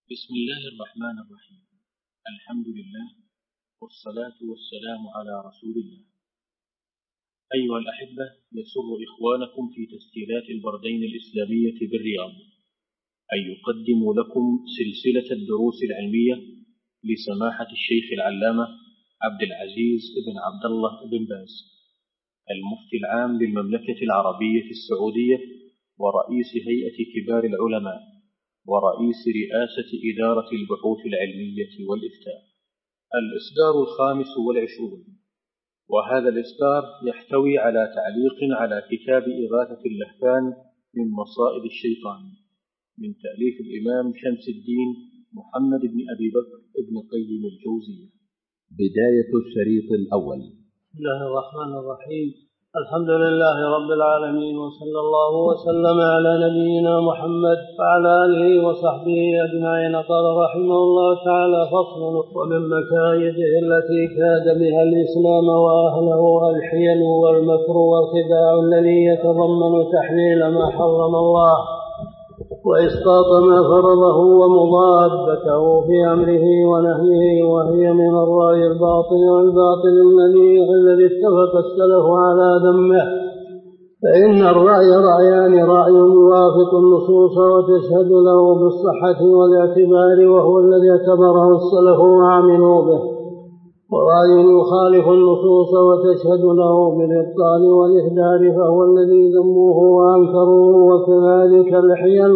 بسم الله الرحمن الرحيم. الحمد لله والصلاة والسلام على رسول الله. أيها الأحبة، يسر إخوانكم في تسجيلات البردين الإسلامية بالرياض أن يقدموا لكم سلسلة الدروس العلمية لسماحة الشيخ العلامة عبد العزيز بن عبد الله بن باز، المفتي العام للمملكة العربية السعودية ورئيس هيئة كبار العلماء ورئيس رئاسة إدارة البحوث العلمية والإفتاء. الإصدار 25، وهذا الإصدار يحتوي على تعليق على كتاب إغاثة اللهفان من مصائد الشيطان من تأليف الإمام شمس الدين محمد بن أبي بكر بن قيم الجوزية. بداية الشريط الأول. بسم الله الرحمن الرحيم. الحمد لله رب العالمين، وصلى الله وسلم على نبينا محمد وعلى آله وصحبه أجمعين. قال رحمه الله تعالى: فصل: ومن مكايده التي كاد بها الإسلام وأهله الحيل والمكر والخداع الذي يتضمن تحليل ما حرم الله وإسقاط ما فرضه ومضادته في أمره ونهيه، وهي من الرأي الباطل والباطل الذي اتفق السلف على ذمه. فإن الرأي رأيان: رأي يوافق النصوص وتشهد له بالصحة والاعتبار وهو الذي اعتبره السلف وعملوا به، ورأي يخالف النصوص وتشهد له بالإبطال والإهدار فهو الذي ذموه وأنكروه. وكذلك الحيل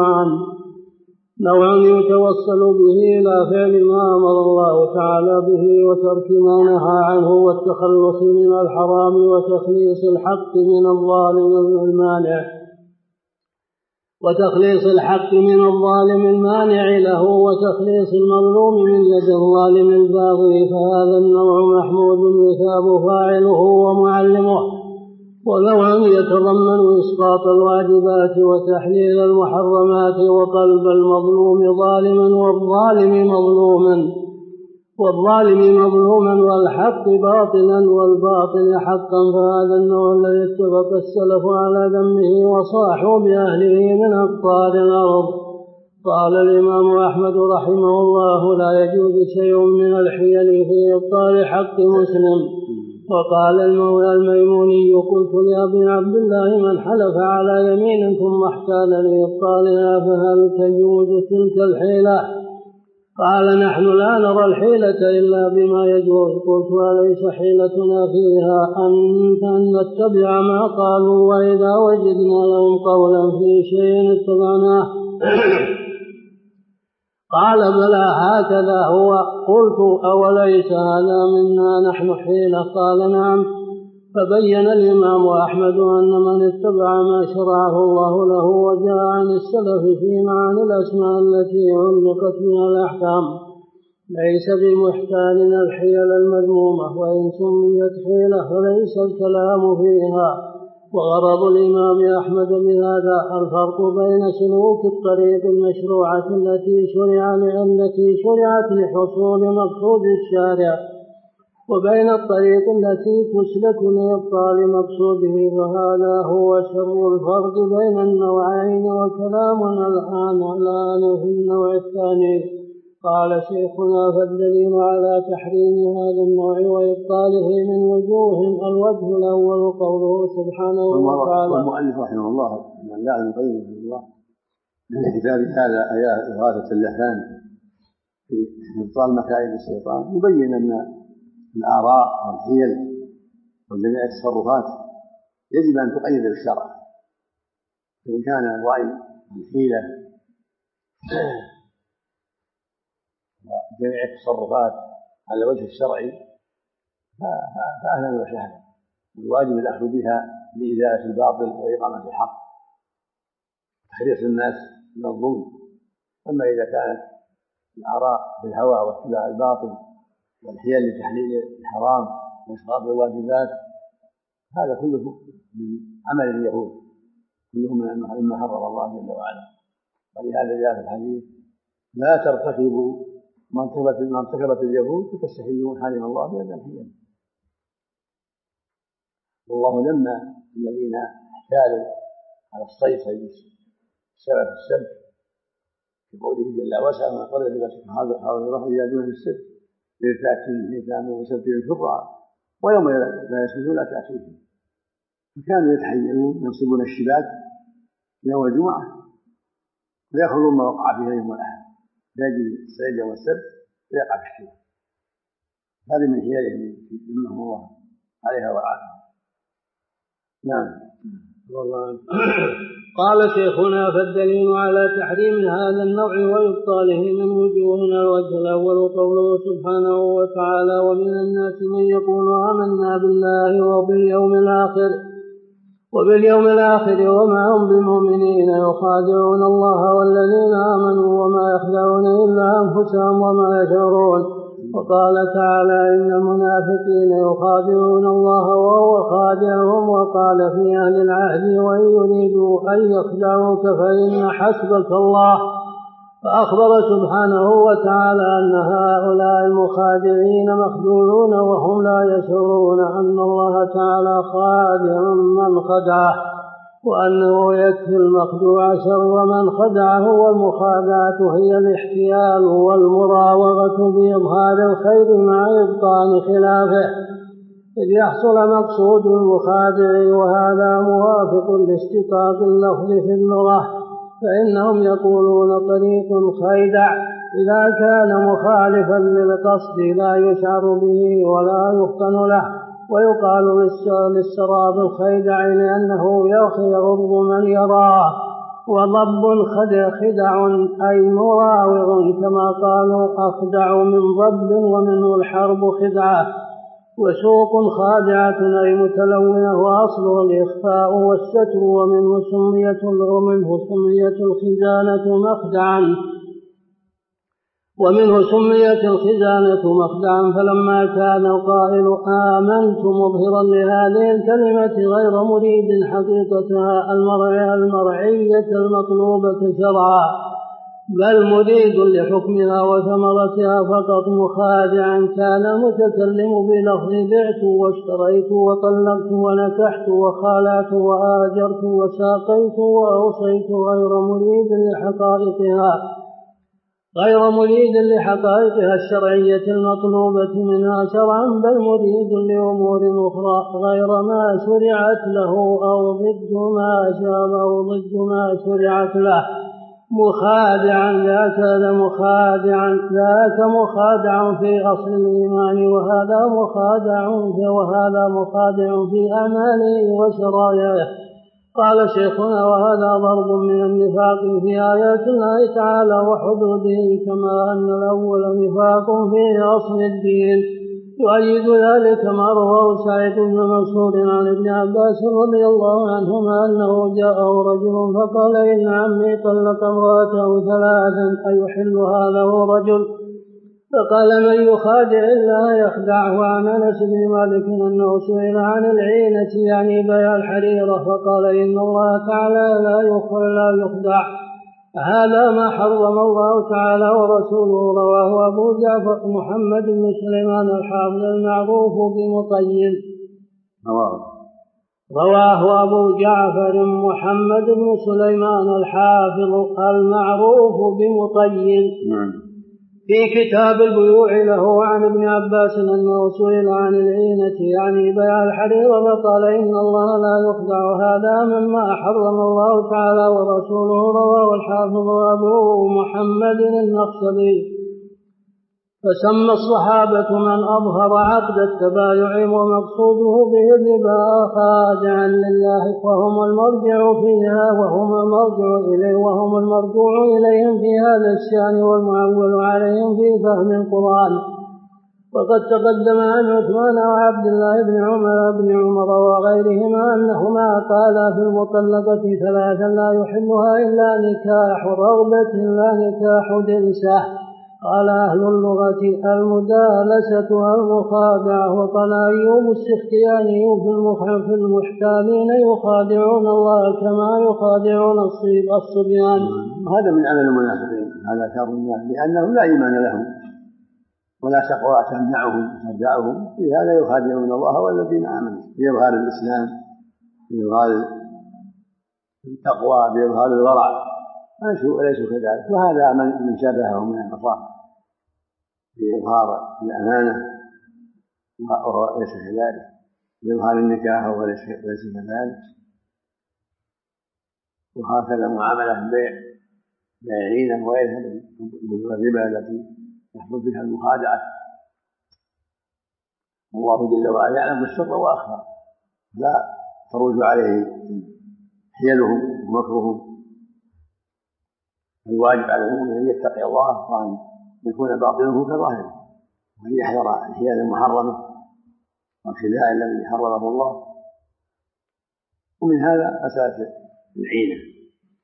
نوعا يتوصل به إلى فعل ما أمر الله تعالى به وترك ما نهى عنه، والتخلص من الحرام وتخليص الحق من الظالم المانع له وتخليص المظلوم من يد الظالم الباغي. فهذا النوع محمود يثاب فاعله ومعلمه، ونوع يتضمن إسقاط الواجبات وتحليل المحرمات وقلب المظلوم ظالما والظالم مظلوما والحق باطلا والباطل حقا. فهذا النوع الذي اتفق السلف على ذمه وصاحوا بأهله من أقطار الأرض. قال الإمام أحمد رحمه الله: لا يجوز شيء من الحيل في إبطال حق مسلم. وقال الميموني: قلت لأبي عبد الله: من حلف على يمين ثم احتال لإبطالها فهل تجوز تلك الحيلة؟ قال: نحن لا نرى الحيلة إلا بما يجوز. قلت: أليس حيلتنا فيها أن نتبع ما قالوا وإذا وجدنا لهم قولا في شيء اتبعناه؟ قال: بلى هكذا هو. قلت: أوليس هذا منا نحن حيلة؟ قال: نعم. فبين الإمام أحمد أن من اتبع ما شرعه الله له وجاء عن السلف في معاني الأسماء التي علقت بها الأحكام ليس بمحتال الحيل المذمومة، وإن سميت حيلة فليس الكلام فيها. وغرض الإمام أحمد بهذا الفرق بين سلوك الطريق المشروعة التي شرعت لحصول مقصود الشارع وبين الطريق التي تسلك لإبطال مقصوده، فهذا هو سر الفرق بين النوعين. وكلامنا الآن في النوع الثاني. قال شيخنا: فالدليل على تحريم هذا النوع وإبطاله من وجوه: الوجه الأول قوله سبحانه وتعالى. والمؤلف رحمه الله من لا يقيم رحمه الله من كتاب هذا آيات إغاثة اللهفان في إبطال مكائد الشيطان، يبين أن الآراء والحيل وجميع التصرفات يجب أن تقيد بالشرع. فإن كان الرأي والحيلة وجميع التصرفات على وجه الشرعي فأهلا وسهلا، والواجب الأخذ بها لإزالة الباطل وإقامة الحق وتحريص الناس من الظلم. أما إذا كانت الآراء بالهوى واتباع الباطل والحيل لتحليل الحرام وإسقاط الواجبات، هذا كله من عمل اليهود، كله مما حرم الله جل وعلا. ولهذا جاء في الحديث: لا ترتكبوا ما ارتكبت اليهود فتستحلون حرم الله بهذا الحيل. والله لما الذين احتالوا على الصيد بسبب السبت في قوله جل وعلا ما قال لك هذا الرحم إذا دون السبت لتأتيهم حيتان وسبتهم شرعا ويوم لا يسبتون لا تأتيهم. فكانوا يتحينون ينصبون الشباك يوم الجمعة ويأخذون ما وقع فيها يوم الأحد يجي الصيد يوم السبت ويقع في الشباك. هذه من حيالهم منهم الله عليها وعافية. نعم. والله. قال شيخنا فالدليل على تحريم هذا النوع وإبطاله من وجوهنا الوجه الأول قوله سبحانه وتعالى ومن الناس من يقول آمنا بالله وباليوم الآخر وما هم بمؤمنين يخادعون الله والذين آمنوا وما يخدعون إلا أنفسهم وما يشعرون. وقال تعالى إن المنافقين يخادعون الله وهو خادعهم. وقال في أهل العهد وإن يريدوا أن يخدعوك فإن حسبك الله. فأخبر سبحانه وتعالى أن هؤلاء المخادعين مخدوعون وهم لا يشعرون أن الله تعالى خادع من خدعه وأنه يكفي المخدوع شر من خدعه. والمخادعة هي الاحتيال والمراوغة بإظهار الخير مع إبطان خلافه إذ يحصل مقصود المخادع وهذا موافق لاشتقاق اللفظ في اللغة فإنهم يقولون طريق خيدع إذا كان مخالفا للقصد لا يشعر به ولا يفطن له. ويقال للسراب الخيدع لأنه يغض من يراه. وضب خدع أي مراوغ كما قالوا أخدع من ضب ومنه الحرب خدعة. وسوق خادعة أي متلونة وأصله الإخفاء والستر ومنه سميت الخزانة مخدعا. فلما كان القائل آمنت مظهرا لهذه الكلمة غير مريد حقيقتها المرعية المطلوبة شرعا بل مريد لحكمها وثمرتها فقط مخادعا كان المتكلم بلفظ بعت واشتريت وطلقت ونكحت وخالعت وآجرت وساقيت وأوصيت غير مريد لحقائقها الشرعية المطلوبة منها شرعا بل مريد لأمور أخرى غير ما شرعت له أو ضد ما شرعت له. مخادعا ذاك مخادع في أصل الإيمان وهذا مخادع في أعماله وشرائعه. قال شيخنا وهذا ضرب من النفاق في آيات الله تعالى وحدوده كما أن الأول نفاق في أصل الدين. يؤيد ذلك ما رواه سعيد بن منصور عن ابن عباس رضي الله عنهما أنه جاءه رجل فقال إن عمي طلق امرأته 3 أيحلها له رجل؟ فقال من يخادع الله يخدعه. وعن أنس بن مالك أنه سئل عن العينة يعني بيع الحريرة فقال إن الله تعالى لا يخدع هذا ما حرم الله تعالى ورسوله. رواه أبو جعفر محمد بن سليمان الحافظ المعروف بمطين. رواه أبو جعفر محمد بن سليمان الحافظ المعروف بمطين في كتاب البيوع له عن ابن عباس أنه سئل عن العينة يعني بيع الحرير فقال إن الله لا يخدع هذا مما حرم الله تعالى ورسوله. رواه الحافظ أبو محمد النخشبي. فسمى الصحابة من أظهر عقد التبايع ومقصوده به الربا خادعا لله وهم المرجع فيها وهم المرجوع إليهم في هذا الشأن والمعول عليهم في فهم القرآن. وقد تقدم عن عثمان وعبد الله بن عمر وغيرهما أنهما قالا في المطلقة 3 لا يحلها إلا نكاح رغبة لا نكاح دلسة. قال أهل اللغة المدالسة المخادعة. وقال أيوب السختياني في المحتالين يخادعون الله كما يخادعون الصبيان. هذا من عمل المنافقين هذا شر الناس لأنهم لا إيمان لهم ولا تقوى ترجعهم في هذا يخادعون الله والذين آمنوا بإظهار الإسلام بإظهار التقوى بإظهار الورع. وليسوا كذلك. وهذا من شابهه من النصارى بإظهار الأمانة وهو ليس كذلك، بإظهار النكاح وهو ليس كذلك. وهكذا معاملة البيع العينة وغيرها من الربا التي يحصل فيها المخادعة. الله جل وعلا يعلم السر وأخفى، لا تروج عليه حيلهم ومكرهم. الواجب على المؤمن أن يتقي الله وأن يكون باطنه كظاهره، وأن يحذر الحيل المحرمة والخداع الذي حرمه الله. ومن هذا أساس العينة،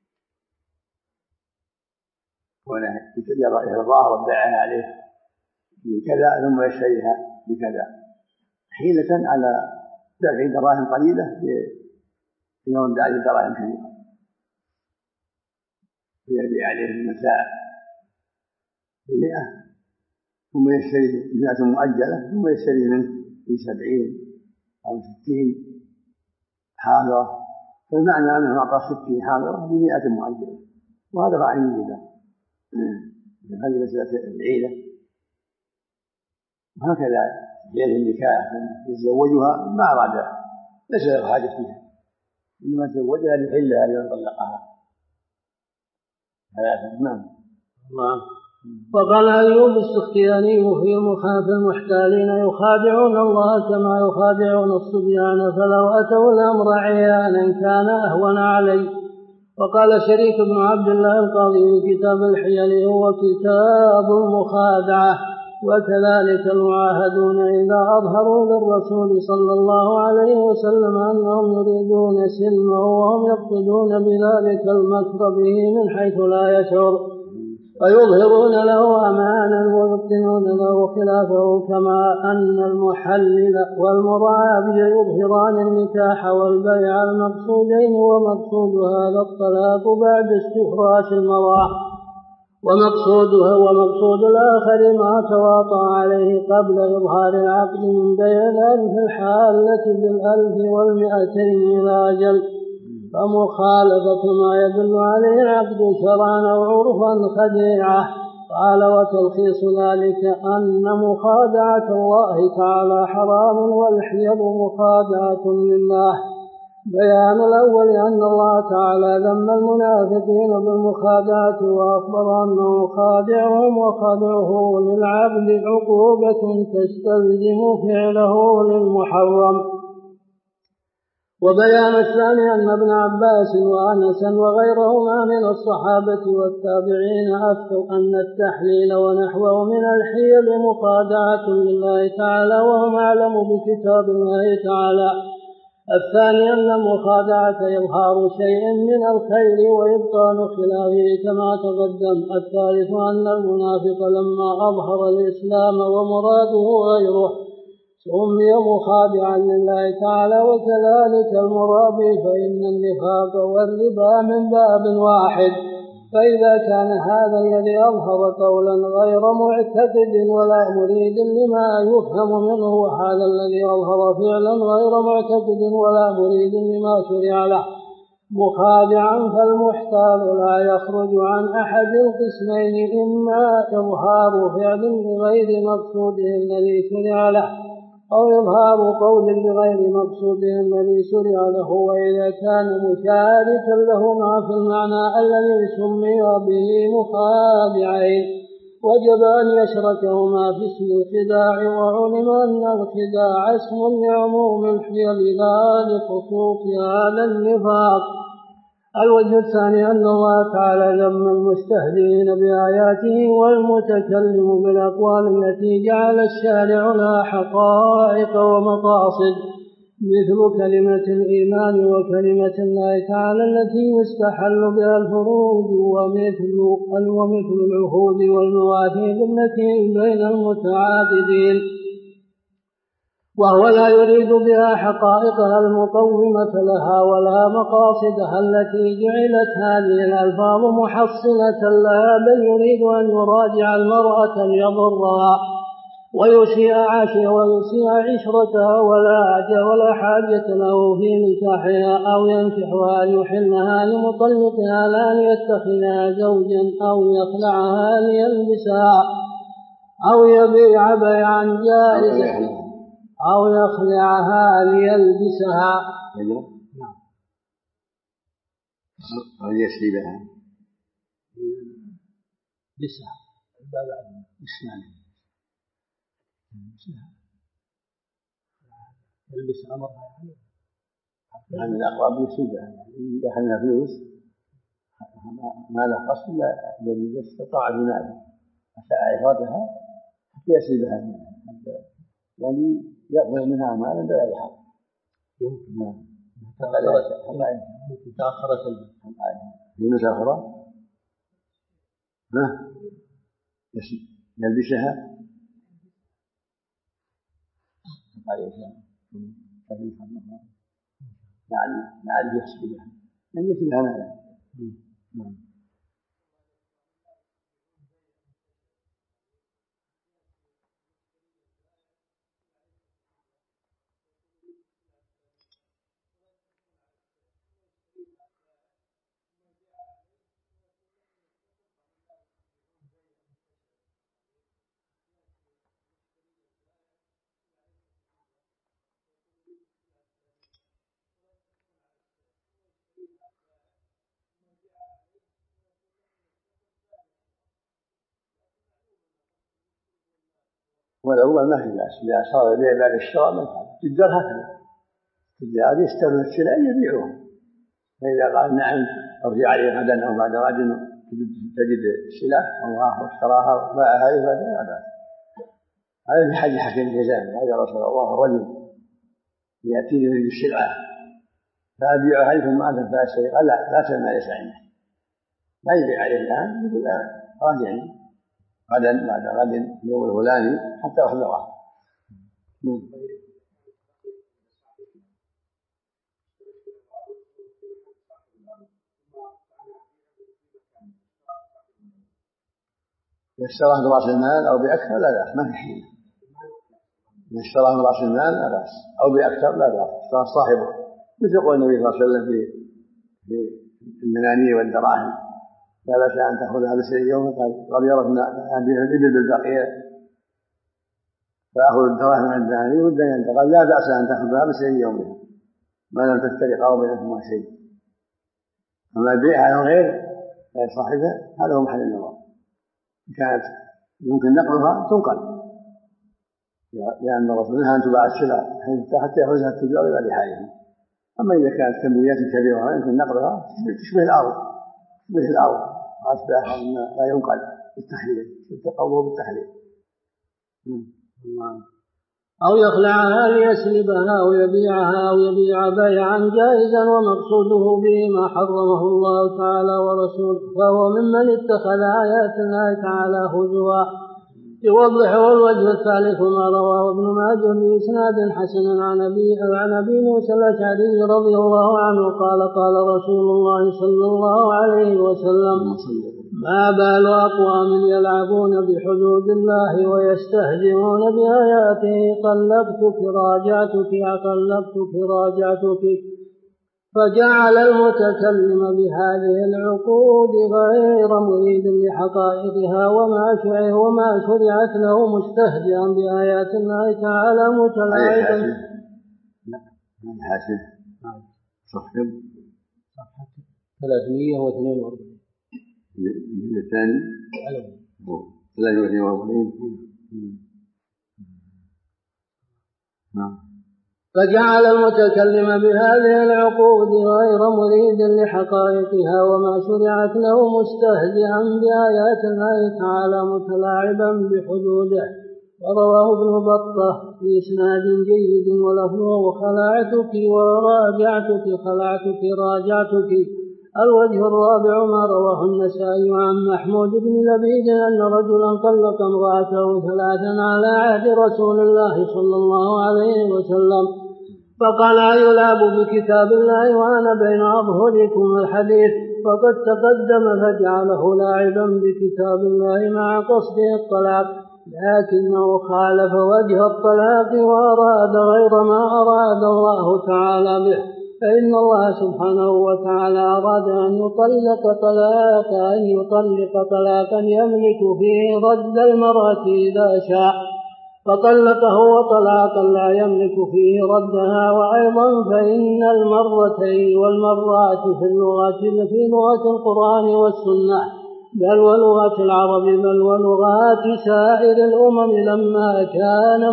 ولا يتظاهر البائع عليه بكذا ثم يشتريها بكذا حيلة على دفع دراهم قليلة يرد عليه دراهم كثيرة، ويبيع عليه المتاع ب100 ثم يشتري 100 مؤجلة ثم يشتري منه ب70 أو 60 حاضرة، فالمعنى أنه أعطى 60 حاضرة ب100 مؤجلة، وهذا رأي جدا. هذه مسألة العيلة. وهكذا ليلة النكاح يتزوجها ما أراد، ليس له حاجة فيها، إنما تزوجها لحلها لمن طلقها ثلاثة. نعم. وقال أيوب السختياني في مخاف المحتالين يخادعون الله كما يخادعون الصبيان فلو أتوا الأمر عيانا كان أهون عليه. وقال شريك بن عبد الله القاضي في كتاب الحيل هو كتاب المخادعة. وكذلك المعاهدون إذا أظهروا للرسول صلى الله عليه وسلم أنهم يريدون سلمه وهم يقصدون بذلك المكر به من حيث لا يشعر، ويظهرون له أمانا ويبطنون له خلافه، كما أن المحلل والمرابي يظهران النكاح والبيع المقصودين، ومقصود هذا الطلاق بعد استخراج المرأة، ومقصود الآخر ما تواطأ عليه قبل إظهار العقد من بيع الألف الحالة بالألف وال200 إلى أجل، فمخالفة ما يدل عليه العقد شرعا أو عرفا خديعة. قال وتلخيص ذلك أن مخادعة الله تعالى حرام والحيل مخادعة لله. بيان الأول أن الله تعالى ذم المنافقين بالمخادعة وأخبر أنه خادعهم وخدعه للعبد عقوبة تستلزم فعله للمحرم. وبيان الثاني أن ابن عباس وأنس وغيرهما من الصحابة والتابعين أفتوا أن التحليل ونحوه من الحيل مخادعة لله تعالى وهم أعلم بكتاب الله تعالى. الثاني أن المخادعة إظهار شيء من الخير وإبطان خلافه كما تقدم. الثالث أن المنافق لما أظهر الإسلام ومراده غيره سمي مخادعا لله تعالى، وكذلك المرابي، فإن النفاق والربا من باب واحد. فإذا كان هذا الذي أظهر قولا غير معتقد ولا مريد لما يفهم منه، وهذا الذي أظهر فعلا غير معتقد ولا مريد لما شرع له مخادعا، فالمحتال لا يخرج عن أحد القسمين، إما إظهار فعل بغير مقصوده الذي شرع له، أو إظهار قول بغير مقصوده الذي شرع له. وإذا كان مشاركا لهما في المعنى الذي سمي به مخادعين وجب أن يشركهما في اسم الخداع، وعلم أن الخداع اسم لعموم الحيل لا لخصوص هذا النفاق. الوجه الثاني أن الله تعالى ذم المستهزئين بآياته والمتكلم بالأقوال التي جعل الشارع لها حقائق ومقاصد، مثل كلمة الإيمان وكلمة الله تعالى التي يستحل بها الفروج، ومثل العهود والمواثيق التي بين المتعاقدين، وهو لا يريد بها حقائقها المقومة لها ولا مقاصدها التي جعلت هذه الألفاظ محصلة لها، بل يريد أن يراجع المرأة ليضرها ويسيء عشرتها ولا حاجة له في نكاحها أو ينكحها أن يحلها لمطلقها لا أن يتخذها زوجا أو يخلعها ليلبسها أو يبيع بيعا جائزا أو يخلعها ليلبسها أو يسلبها لسها يلبس أمرها يعني الأقرب يسلبها يعني يأخذنا فلوس ما له قصد إلا الذي استطاع بماله حتى عفاتها حتى يسلبها يعني يقبل منها مالا بغير حق يمكن تأخرت المسافرة يلبسها يعني يسلبها من يسلبها مالا والأول ما في بأس إذا صار البيع بعد الشراء من هذا التجار هكذا التجار يشترون السلع يبيعوها فإذا قال نعم ارجع علي غدا أو بعد غد تجد السلع الله اشتراها وباعها فلا بأس. هذا في حديث حكيم الجزائري هذا رسول الله الرجل يأتيني يريد السلعة فأبيعها عليه ثم أذن فأشتري قال لا تسأل ما ليس عنده لا يبيع عليه الآن يقول راجعني غدا بعد غد اليوم الفلاني حتى أحضره. اشتراه برأس المال أو بأكثر لا بأس ما في شيء. اشتراه برأس المال لا بأس أو بأكثر لا بأس اشتراه صاحبه مثل قول النبي صلى الله عليه وسلم في المنانية والدراهم لا بأس أن تأخذها بسعر يوم قال يرثنا هذه الإبل بالبقية فأخذ الدراهم من الدنانير والدنانير قال لا بأس أن تأخذها بسعر يومها ما لم تفترق بينهما شيء. أما البيع على غير صاحبها هذا هو محل النظر كانت يمكن نقلها تنقل لأن الرسول منها أن تباع السلع حتى يأخذها التجار إلى رحالهم. أما إذا كانت كميات كبيرة يمكن نقلها تشبه الأرض وأصبح لا ينقل بالتحليل التقوى بالتحليل. أو يخلعها ليسلبها أو يبيعها أو يبيع بيعا جائزا ومقصوده به ما حرمه الله تعالى ورسوله فهو ممن اتخذ آيات الله تعالى هزوا. يوضح الوجه الثالث ما رواه ابن ماجه بإسناد حسن عن أبي موسى الأشعري رضي الله عنه قال قال رسول الله صلى الله عليه وسلم ما بال أقوام يلعبون بحدود الله ويستهزئون بآياته قلبتك راجعتك فجعل المتكلم بهذه العقود غير مريد لحقائقها وما شرعت له مستهزئا بآيات الله تعالى متلاعبا. صفحة 342 الثاني 43 فجعل المتكلم بهذه العقود غير مريد لحقائقها وما شرعت له مستهزئا بآيات الله تعالى متلاعبا بحدوده. ورواه ابن بطة في إسناد جيد ولفظه خلعتك راجعتك. الوجه الرابع ما رواه النسائي عن محمود بن لبيد أن رجلا طلق امرأته 3 على عهد رسول الله صلى الله عليه وسلم فقال أيلعب بكتاب الله وأنا بين أظهركم الحديث فقد تقدم فجعله لاعبا بكتاب الله مع قصده الطلاق لكنه خالف وجه الطلاق وأراد غير ما أراد الله تعالى به، فإن الله سبحانه وتعالى أراد أن يطلق طلاقا يملك فيه رد المرأة إذا شاء، فطلقه وطلاقا لا يملك فيه ردها. وأيضا فإن المرتين والمرات في لغة القرآن والسنة بل ولغة العرب بل ولغات سائر الأمم لما كان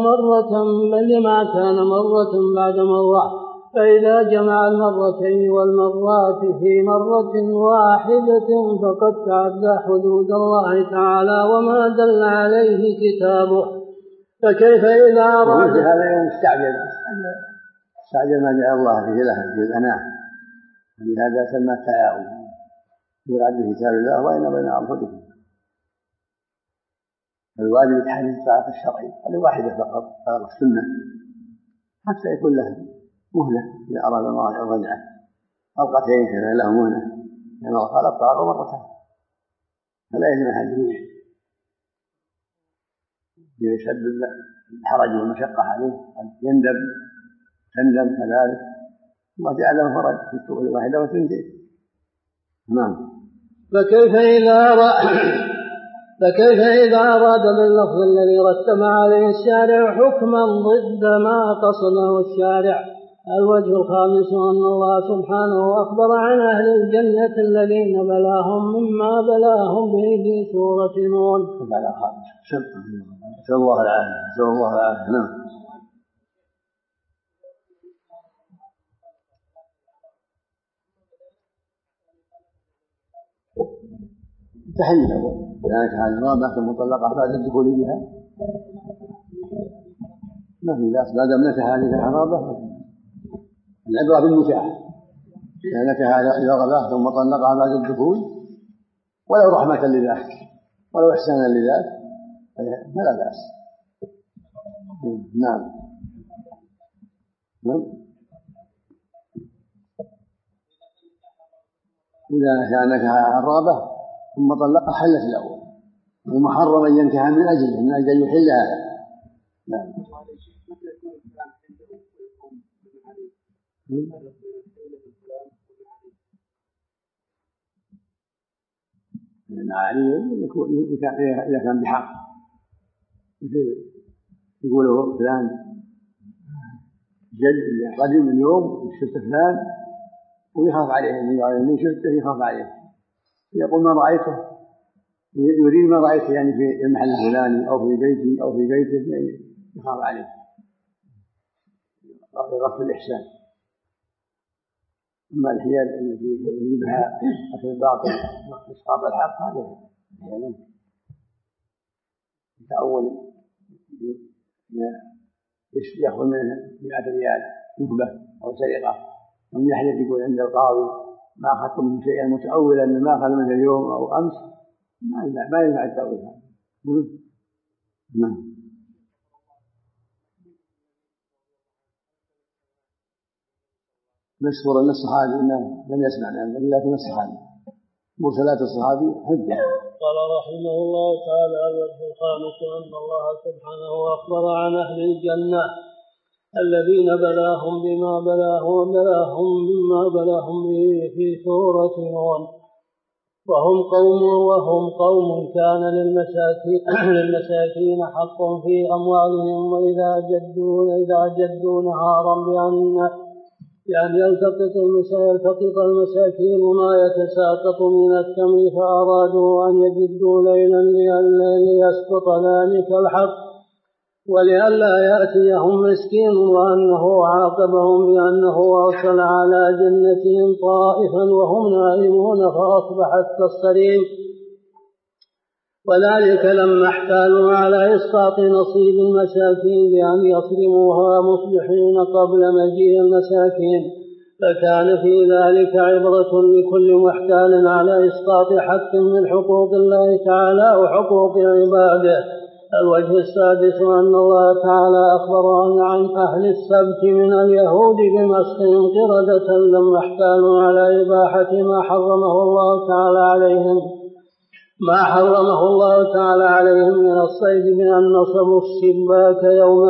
مرة بعد مرة، فإذا جمع المرتين والمرات في مرة واحدة فقد تعدى حدود الله تعالى وما دل عليه كتابه. فكيف إذا أراد هذا يوم استعجل ما جعل الله فيه له في الأنام، ولهذا سمى التعاون يراد بكتاب الله وإن بين أنفسكم. الواجب تحريم الطلاق الشرعي هذه واحدة فقط، طلاق السنة، حتى يكون له مهلة إذا أراد الله الرجعة، طلقتين كذا له مهلة، لأن الله قال الطلاق مرتين، فلا يجب أحد يشد الحرج والمشقة عليه، تندم كذلك، الله جعل له فرج في السوء الواحدة وتنتهي. نعم. فكيف إذا أراد باللفظ الذي رتب عليه الشارع حكما ضد ما قصده الشارع؟ الوجه الخامس أن الله سبحانه أخبر عن أهل الجنة الذين بلاهم مما بلاهم به في سورة نون. نسأل الله العافية. نعم. تحليل الأول ذلك هذه الرابعة المطلقة بعد الدخول بها ما في بأس، بعد أمنتها هذه الحرابة العبرة بالمتاحة، لأنك إذا غلاه ثم طلقها بعد الدخول ولو رحمة لذاك ولو إحسانا لذاك فلا بأس. نعم. إذا كانك حرابة ثم طلقها حلت الأول، ومحرم أن ينكح من أجل أن يحل هذا. نعم. إذا كان بحق يقوله فلان جد قدم اليوم شفت فلان ويخاف عليه من شفته يخاف عليه، يقول ما رأيته يريد ما رأيته يعني في المحل الفلاني أو في بيتي أو في بيته يخاف عليه يغفل الإحسان. أما الحيل التي يجيبها أكل الباطل وإسقاط الحق هذا يعني كأول يأخذ منه 100 ريال نهبة أو سرقة، ثم يحلف يقول عند القاضي ما أخذت منه شيئا متأولا ما أخذ منه اليوم أو أمس، ما ينفع التأويل هذا. نعم. مشهور أن الصحابي لم يسمع من النبي لكن الصحابي مرسلات الصحابي حجة. قال رحمه الله تعالى: الوجه الخامس أن الله سبحانه أخبر عن أهل الجنة الذين بلاهم بما بلاهم به في سورة نون، وهم قوم كان للمساكين حق في أموالهم، وإذا جدوا نهارا بأن يلتقط المساكين ما يتساقط من التمر، فأرادوا أن يجدوا ليلا ليسقط ذلك الحق ولئلا يأتيهم مسكين، وأنه عاقبهم بأنه أرسل على جنتهم طائفا وهم نائمون فأصبحت كالصريم، وذلك لما احتالوا على إسقاط نصيب المساكين بأن يصرموها مصبحين قبل مجيء المساكين، فكان في ذلك عبرة لكل محتال على إسقاط حق من حقوق الله تعالى وحقوق عباده. الوجه السادس أن الله تعالى أخبر عن أهل السبت من اليهود بمسخهم قردة لما احتالوا على إباحة ما حرمه الله تعالى عليهم، ما حرمه الله تعالى عليهم من الصيد بأن نصبوا السباك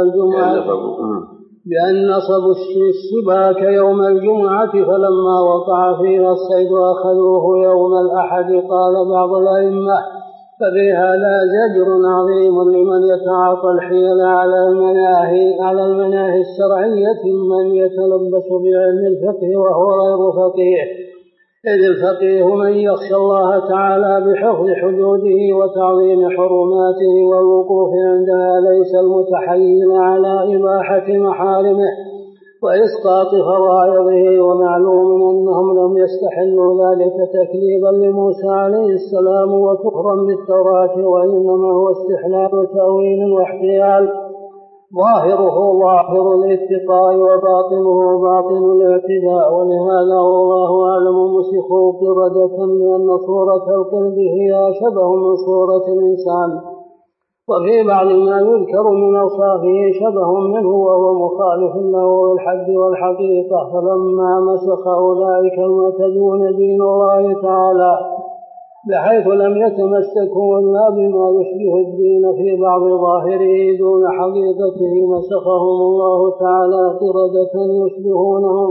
يوم الجمعة فلما وقع فيها الصيد أخذوه يوم الأحد. قال بعض الأئمة ففي هذا زجر عظيم لمن يتعاطى الحيل على المناهي الشرعية من يتلبس بعلم الفقه وهو غير فقيه، إذ الفقيه من يخشى الله تعالى بحفظ حدوده وتعظيم حرماته والوقوف عندها، ليس المتحيل على إباحة محارمه وإسقاط فرائضه. ومعلوم أنهم لم يستحلوا ذلك تكذيبا لموسى عليه السلام وكفرا بالتوراة، وإنما هو استحلال تأويل واحتيال، ظاهره ظاهر الاتقاء وباطنه باطن الاعتداء. ولهذا والله أعلم مسخوا قردة لأن صورة القرد هي شبه من صورة الإنسان، وفي بعض ما يذكر من أوصافه شبه منه وهو مخالف له بالحد والحقيقة. فلما مسخ أولئك المعتدون دين الله تعالى بحيث لم يتمسكوا إلا بما يشبه الدين في بعض ظاهره دون حقيقته، مسخهم الله تعالى قردة يشبهونهم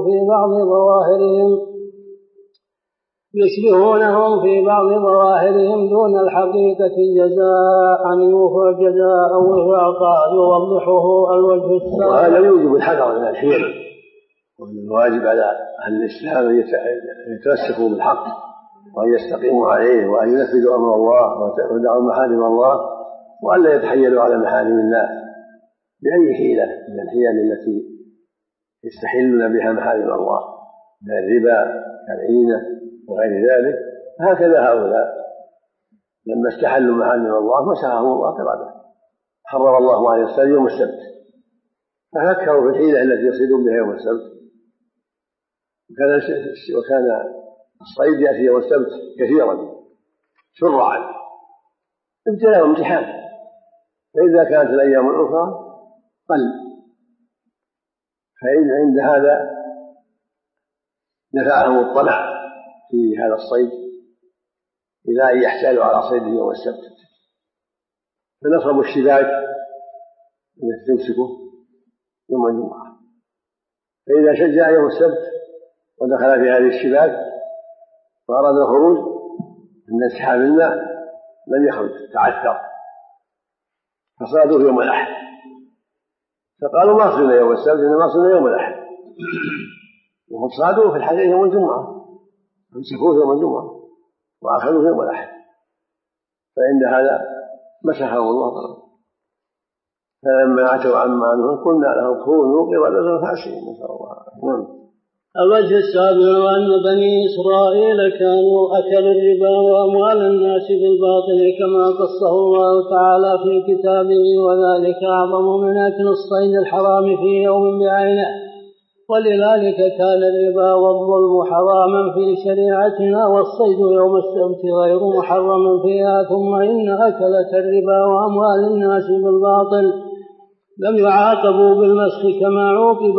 في بعض ظواهرهم دون الحقيقة جزاء يوفى جزاء وفاقا. يوضحه الوجه السابق. وهذا يوجب الحذر من الحيل، والواجب على أهل الإسلام أن يتمسكوا بالحق وأن يستقيموا عليه وأن ينفذوا أمر الله ويدعوا محارم الله، وأن لا يتحيلوا على محارم الله بأي حيلة من الحيل التي يستحلون بها محارم الله من الربا كالعينة وغير ذلك. هكذا هؤلاء لما استحلوا محارم الله مسخهم الله قردة، حرم الله عليه الصيد يوم السبت ففكروا في الحيلة التي يصيدون بها يوم السبت، وكان الصيد يأتي يوم السبت كثيرا شرعا ابتلاء وامتحان، فإذا كانت الأيام الأخرى قل، فإن عند هذا نفعهم الطمع في هذا الصيد إذا أن يحتالوا على صيد يوم السبت، فنصبوا الشباك التي تمسكه يوم الجمعة، فإذا شجع يوم السبت ودخل في هذه الشباك وأراد الخروج من انسحاب الماء لم يخرج، تعثر فصادوا في يوم الأحد، فقالوا ما صلنا يوم السبت إنما صلنا يوم الأحد، وهم صادوا في الحديث يوم الجمعة، امسكوه يوم الجمعة وأخذوا في يوم الأحد، فعند هذا مسخه الله تعالى. فلما عتوا عما عنهم قلنا لهم كونوا قردة خاسئين، نسأل الله العافية. الوجه السابع أن بني إسرائيل كانوا أكلوا الربا وأموال الناس بالباطل كما قصه الله تعالى في كتابه، وذلك أعظم من أكل الصيد الحرام في يوم بعينه. ولذلك كان الربا والظلم حراما في شريعتنا، والصيد يوم السبت غير محرم فيها. ثم إن أكلة الربا وأموال الناس بالباطل لم يعاقبوا بالمسخ كما عوقب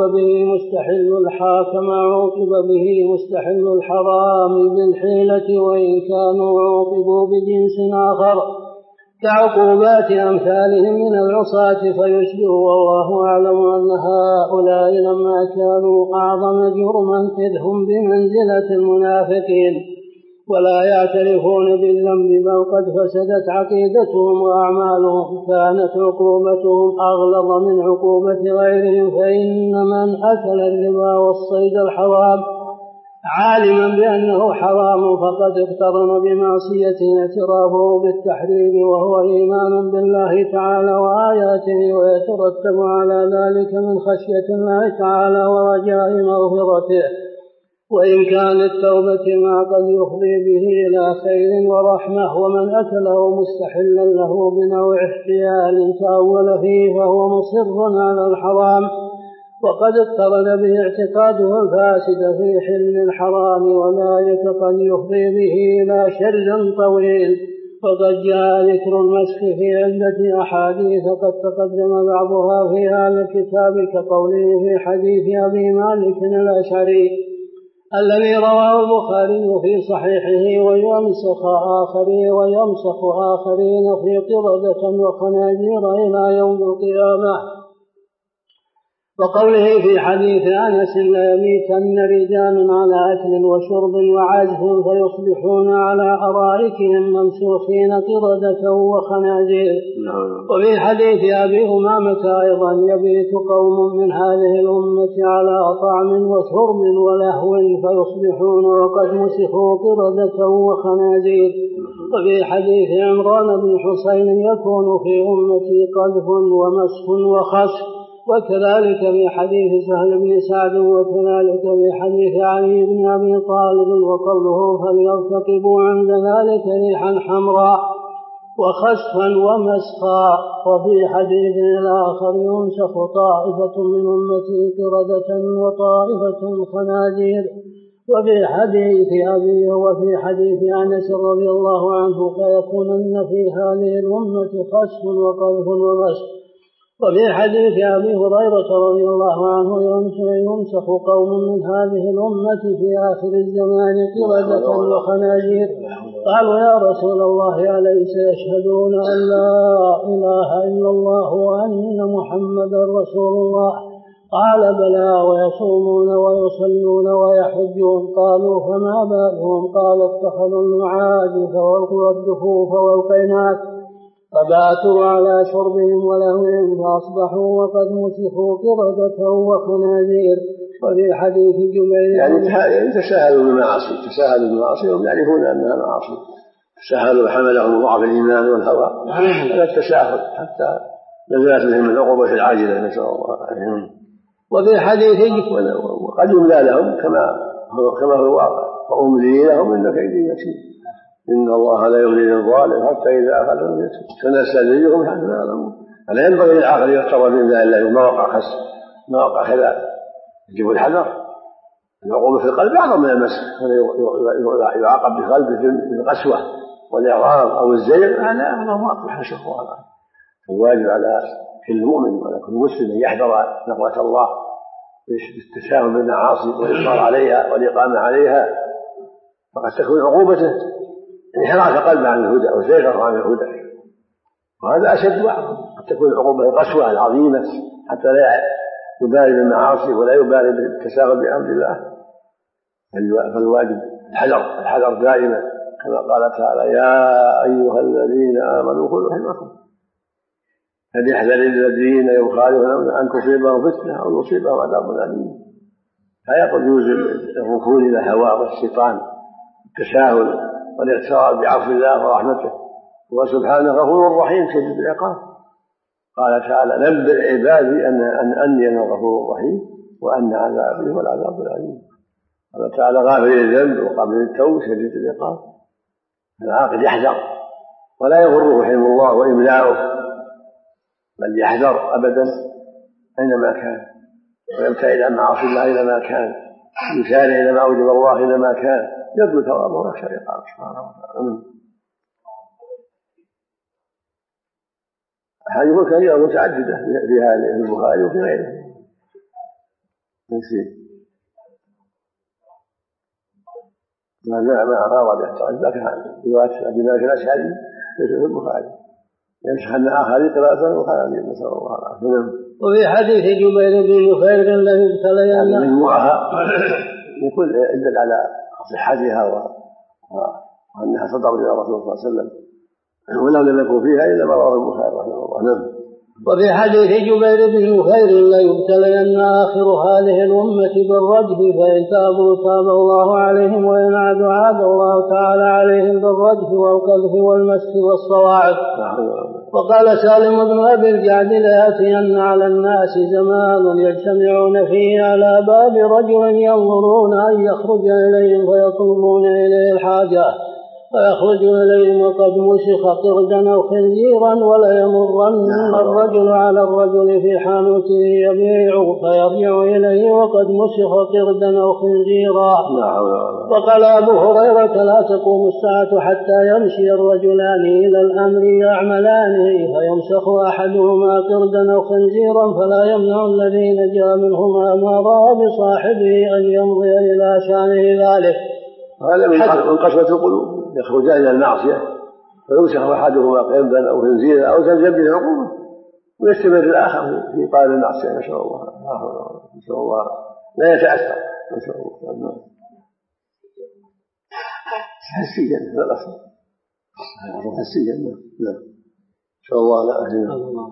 به مستحل الحرام بالحيلة، وإن كانوا عوقبوا بجنس آخر كعقوبات أمثالهم من العصاة فيشبه. والله أعلم أن هؤلاء لما كانوا أعظم جرما إذ هم بمنزلة المنافقين ولا يعترفون بالذنب، بل قد فسدت عقيدتهم وأعمالهم، كانت عقوبتهم أغلظ من عقوبة غيرهم. فإن من أكل الربا والصيد الحرام عالما بأنه حرام فقد اقترن بمعصية اعترافه بالتحريم، وهو إيمان بالله تعالى وآياته، ويترتب على ذلك من خشية الله تعالى ورجاء مغفرته، وإن كان التوبة ما قد يفضي به إلى خير ورحمة. ومن أكله مستحلا له بنوع احتيال تأول فيه فهو مصر على الحرام، وقد اقترن به اعتقاده الفاسد في حل الحرام، وذلك قد يفضي به إلى شر طويل. وقد جاء ذكر المسخ في عدة أحاديث قد تقدم بعضها في هذا الكتاب، كقوله في حديث أبي مالك الأشعري الذي رواه البخاري في صحيحه ويمسخ آخرين في قردة وخنازير إلى يوم القيامة. وقوله في حديث أنس ليبيتن رجال على أكل وشرب وعزف فيصبحون على أرائكهم ممسوخين قردة وخنازير. وفي حديث أبي أمامة أيضا يبيت قوم من هذه الأمة على طعم وشرب ولهو فيصبحون وقد مسخوا قردة وخنازير. وفي حديث عمران بن حسين يكون في أمتي قذف ومسخ وخسف. وكذلك في حديث سهل بن سعد وكذلك في حديث علي بن أبي طالب. وقوله فليرتقبوا عند ذلك ريحا حمراء وخسفا ومسخا. وفي حديث الآخر ينسخ طائفة من أمتي قردة وطائفة خنازير. وفي حديث أنس رضي الله عنه فيكونن في هذه الأمة خسف وقذف ومسخ. وفي حديث أبي هريرة رضي الله عنه ينسخ قوم من هذه الأمة في آخر الزمان قردة وخنازير. قالوا يا رسول الله أليس يشهدون أن لا إله إلا الله وأن محمدا رسول الله؟ قال بلى ويصومون ويصلون ويحجون. قالوا فما بالهم؟ قال اتخذوا المعازف والدفوف والقينات فباتوا على شربهم ولهوهم فأصبحوا وقد مسخوا قردة وخنازير. وفي حديث جبير يعني تساهلوا بالمعاصي وهم يعرفون أنها معاصي، تساهلوا حملهم ضعف الإيمان والهوى هذا التساهل حتى نزلت بهم العقوبة العاجلة نسأل الله العافية. وفي حديث وقد يملى لهم كما هو الواقع وأملي لهم إن كيدي متين إن الله لا يملي للظالم حتى إذا أخذهم سنستدرجهم حتى لا يعلمون. ألا ينبغي للعقل يضطر بإذن الله مواقع خس مواقع خلاف يجب الحذر. العقوبة في القلب أعظم من المسح، يعاقب بقلبه بالقسوة والإعراض أو الزيغ هذا أعظم واقع حاشا الله. الواجب على كل مؤمن وعلى كل مسلم أن يحذر نقمة الله بالتساهل بالمعاصي والإصرار عليها والإقامة عليها، فقد تكون عقوبته انحراف قلبه عن الهدى وزيغه عن الهدى، وهذا أشد وأعظم. قد تكون العقوبة القسوة العظيمة حتى لا يبالي بالمعاصي ولا يبالي بالتساهل بأمر الله. فالواجب الحذر دائما كما قال تعالى يا أيها الذين آمنوا خذوا حذركم فليحذر الذين يخالفون أن تصيبهم فتنة أو يصيبهم عذاب أليم. فيجوز الركون إلى الهوى والشيطان التساهل والاغترار بعفو الله ورحمته، وسبحانه غفور رحيم شديد العقاب. قال تعالى نبئ عبادي أني أنا غفور رحيم وأن عذابي هو العذاب الأليم. قال تعالى غافر الذنب وقابل التوب شديد العقاب. العاقل يحذر ولا يغره حلم الله وإملاؤه، بل يحذر أبدا أينما كان ويبتعد عن معاصي الله أينما كان، يسارع إلى ما أوجب الله أينما كان، يرجو ثوابه ويخشى عقابه سبحانه وتعالى. أحاديث كثيرة متعددة في هذا البخاري وفي غيره. ما أراد يحتاج لكن رواية أبي مالك الأشعري في البخاري يمسح أن آخر قراءة وخلال نسأل الله العافية. وفي حديث جبير بن نفير الذي ابتلينا مجموعها يكون يدل على صحتها وأنها صدق إلى رسول الله صلى الله عليه وسلم ولو لم يكن فيها إلا ما رواه البخاري رحمه الله. وفي حديث جبير بن نفير لا يبتلين آخر هذه الأمة بالرجف فإن تابوا تاب الله عليهم وإن عادوا عاد الله تعالى عليهم بالرجف والقذف والمسك والصواعق. وقال سالم بن أبي الجعد ليأتين على الناس زمان يجتمعون فيه على باب رجل ينظرون أن يخرج إليهم فيطلبون إليه الحاجة فيخرج إليهم وقد مسخ قردا أو خنزيرا، ولا يمرن الرجل على الرجل في حانوته يبيع فيرجع إليه وقد مسخ قردا أو خنزيرا. وقال أبو هريرة: لا تقوم الساعة حتى يمشي الرجلان إلى الأمر يعملانه فيمسخ أحدهما قردا أو خنزيرا، فلا يمنع الذي نجا منهما ما رأى بصاحبه أن يمضي إلى شأنه ذلك. هذا من قسوة القلوب، يخرجان إلى المعصية فيمسخ أحدهما قردا أو خنزيرا أو تنزل العقوبة، ويستمر الآخر في طالب المعصية. نسأل الله لا يتأثر. نسأل الله حسيا هذا الأصل، حسيا. نسأل الله لا أهلنا.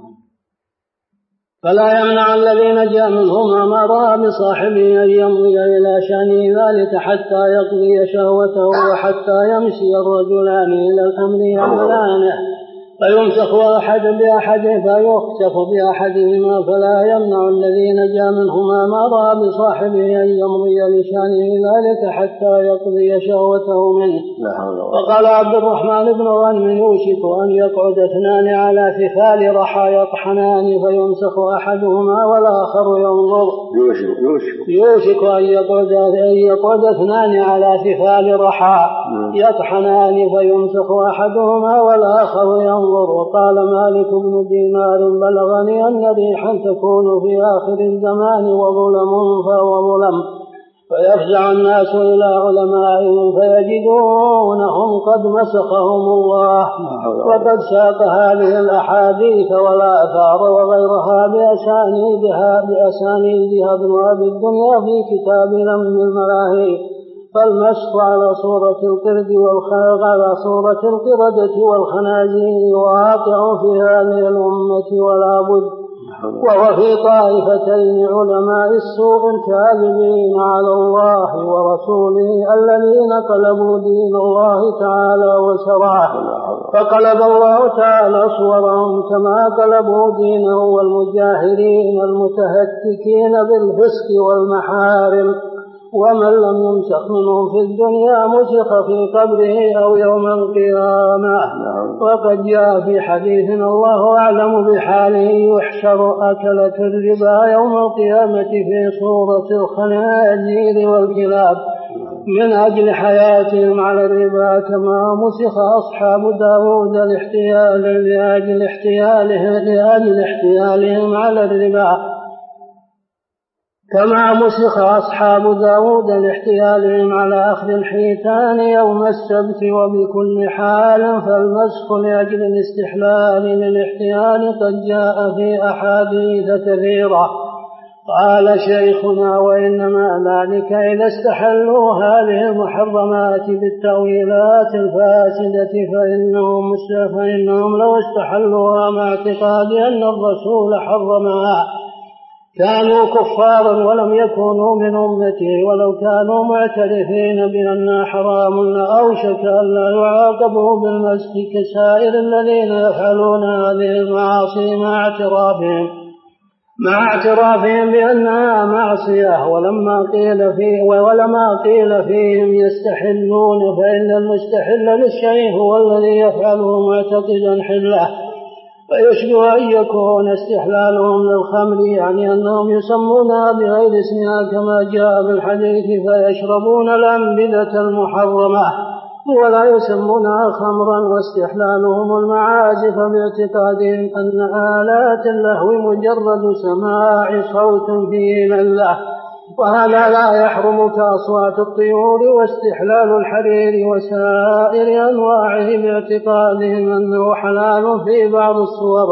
فلا يمنع الذي نجا منهما ما رأى بصاحبه أن يمضي إلى شأنه ذلك حتى يقضي شهوته، وحتى يمشي الرجلان إلى الأمر يعملانه فيمسخ أحد بأحد فيخسف بأحدهما، فلا يمنع الذي نجا منهما ما رأى بصاحبه أن يمضي لشأنه ذلك حتى يقضي شهوته منه. وقال عبد الرحمن بن غنم: يوشك أن يقعد اثنان على ثفال رحى يطحنان فيمسخ أحدهما والآخر ينظر. يوشك أن يقعد اثنان على ثفال رحى يطحنان فيمسخ أحدهما والآخر ينظر. وقال مالك بن دينار: بلغني أن ريحا تكون في آخر الزمان وظلم فهو ظلم، فيفزع الناس إلى علمائهم فيجدونهم قد مسخهم الله. وقد ساق هذه الأحاديث والآثار وغيرها بأسانيدها ابن أبي الدنيا في كتاب لم الملاهي. فالمسخ على صورة القرد على صورة القردة والخنازير واقع في هذه الأمة ولا بد، وهو في طائفتين علماء السوء الكاذبين على الله ورسوله الذين قلبوا دين الله تعالى وشرعه، فقلب الله تعالى صورهم كما قلبوا دينه، والمجاهرين المتهتكين بالفسق والمحارم. ومن لم يمسخ منهم في الدنيا مسخ في قبره أو يوم القيامة. وقد جاء في حديث الله أعلم بحاله: يحشر أكلة الربا يوم القيامة في صورة الخنازير والكلاب من أجل حياتهم على الربا، كما مسخ أصحاب داود لأجل احتيالهم على الربا، كما مسخ أصحاب داود لاحتيالهم على أخذ الحيتان يوم السبت. وبكل حال فالمسخ لأجل الاستحلال للاحتيال قد جاء في أحاديث كثيرة. قال شيخنا: وإنما ذلك إذا استحلوا هذه المحرمات بالتأويلات الفاسدة، فإنهم لو استحلوها مع اعتقاد أن الرسول حرمها كانوا كفارا ولم يكونوا من أمته، ولو كانوا معترفين بأنها حرام لأوشك أن لا يعاقبوا بالمسخ كسائر الذين يفعلون هذه المعاصي مع اعترافهم بأنها معصية. ولما قيل فيهم يستحلون، فإن المستحل للشيء هو الذي يفعله معتقدا حله، فيشبه أن يكون استحلالهم للخمر، يعني أنهم يسمونها بغير اسمها كما جاء بالحديث: فيشربون الأنبذة المحرمة ولا يسمونها خمرا. واستحلالهم المعازف باعتقادهم أن آلات اللهو مجرد سماع صوت فيه لذة، وهذا لا يحرم كأصوات الطيور. واستحلال الحرير وسائر أنواعه باعتقادهم أنه حلال في بعض الصور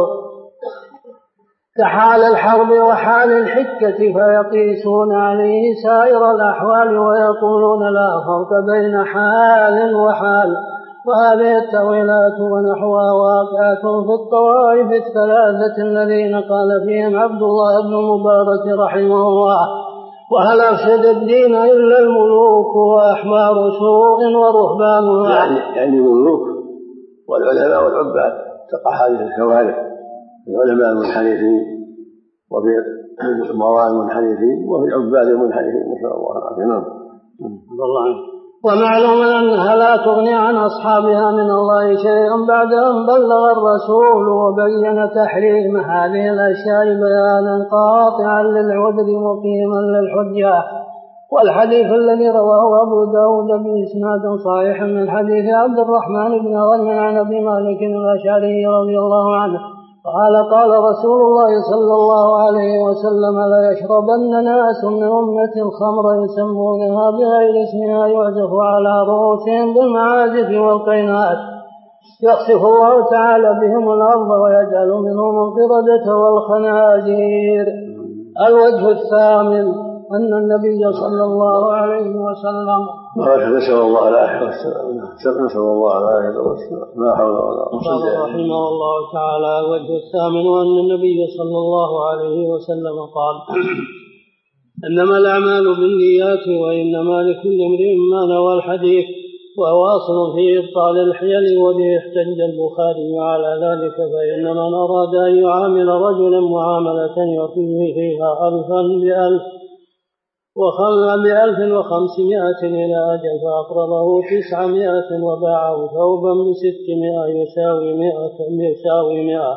كحال الحرب وحال الحكة، فيقيسون عليه سائر الأحوال ويقولون لا فرق بين حال وحال. وهذه التأويلات ونحوها واقعة في الطوائف الثلاثة الذين قال فيهم عبد الله بن المبارك رحمه الله: وهل أفسد الدين إلا الملوك وأحبار سوء ورهبان. يعني الملوك والعلماء والعباد تقع هذه الكوارث، العلماء المنحرفين وفي الأمراء المنحرفين وفي العباد المنحرفين، نسأل الله العافية. ومعلوم أنها لا تغني عن أصحابها من الله شيئا بعد أن بلغ الرسول وبين تحريم هذه الأشياء بيانا قاطعا للعذر مقيما للحجة. والحديث الذي رواه أبو داود بإسناد صحيح من حديث عبد الرحمن بن غنم عن أبي مالك الأشعري رضي الله عنه قال قال رسول الله صلى الله عليه وسلم لا يشربن ناس من أمة الخمر يسمونها بغير اسمها يعزف على رؤوسهم بالمعازف والقينات يخسف الله تعالى بهم الأرض ويجعل منهم القردة والخنازير. الوجه الثامن أن النبي صلى الله عليه وسلم نسأل الله العافية نسأل الله العافية لا حول ولا قوة رحمه الله تعالى. الوجه الثامن أن النبي صلى الله عليه وسلم قال إنما الأعمال بالنيات وإنما لكل امرئ ما نوى. الحديث وهو أصل في إبطال الحيل وبه احتج البخاري على ذلك. فإن من أراد أن يعامل رجلا معاملة يعطيه فيها 1000 ب1500 إلى أجل فأقرضه 900 وباعه ثوبا ب600 يساوي 100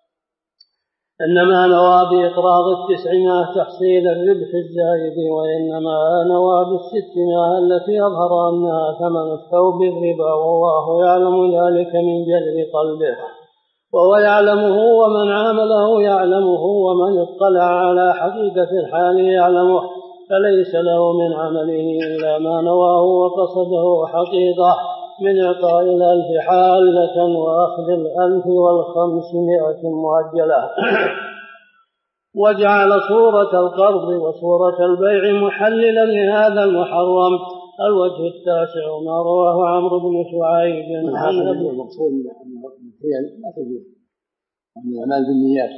إنما نوى بإقراض 900 تحصيل الربح الزائد وإنما نوى 600 التي أظهر أنها ثمن الثوب الربا والله يعلم ذلك من جذر قلبه وهو يعلمه ومن عامله يعلمه ومن اطلع على حقيقة الحال يعلمه فليس له من عمله إلا ما نواه وقصده حقيقة من إعطاء 1000 حالة وأخذ 1500 مؤجلة. وجعل صورة القرض وصورة البيع محللا لهذا المحرم. الوجه التاسع ما رواه عمرو بن شعيب عن أبي المقصود من الحيل لا تجوز من الأعمال بالنيات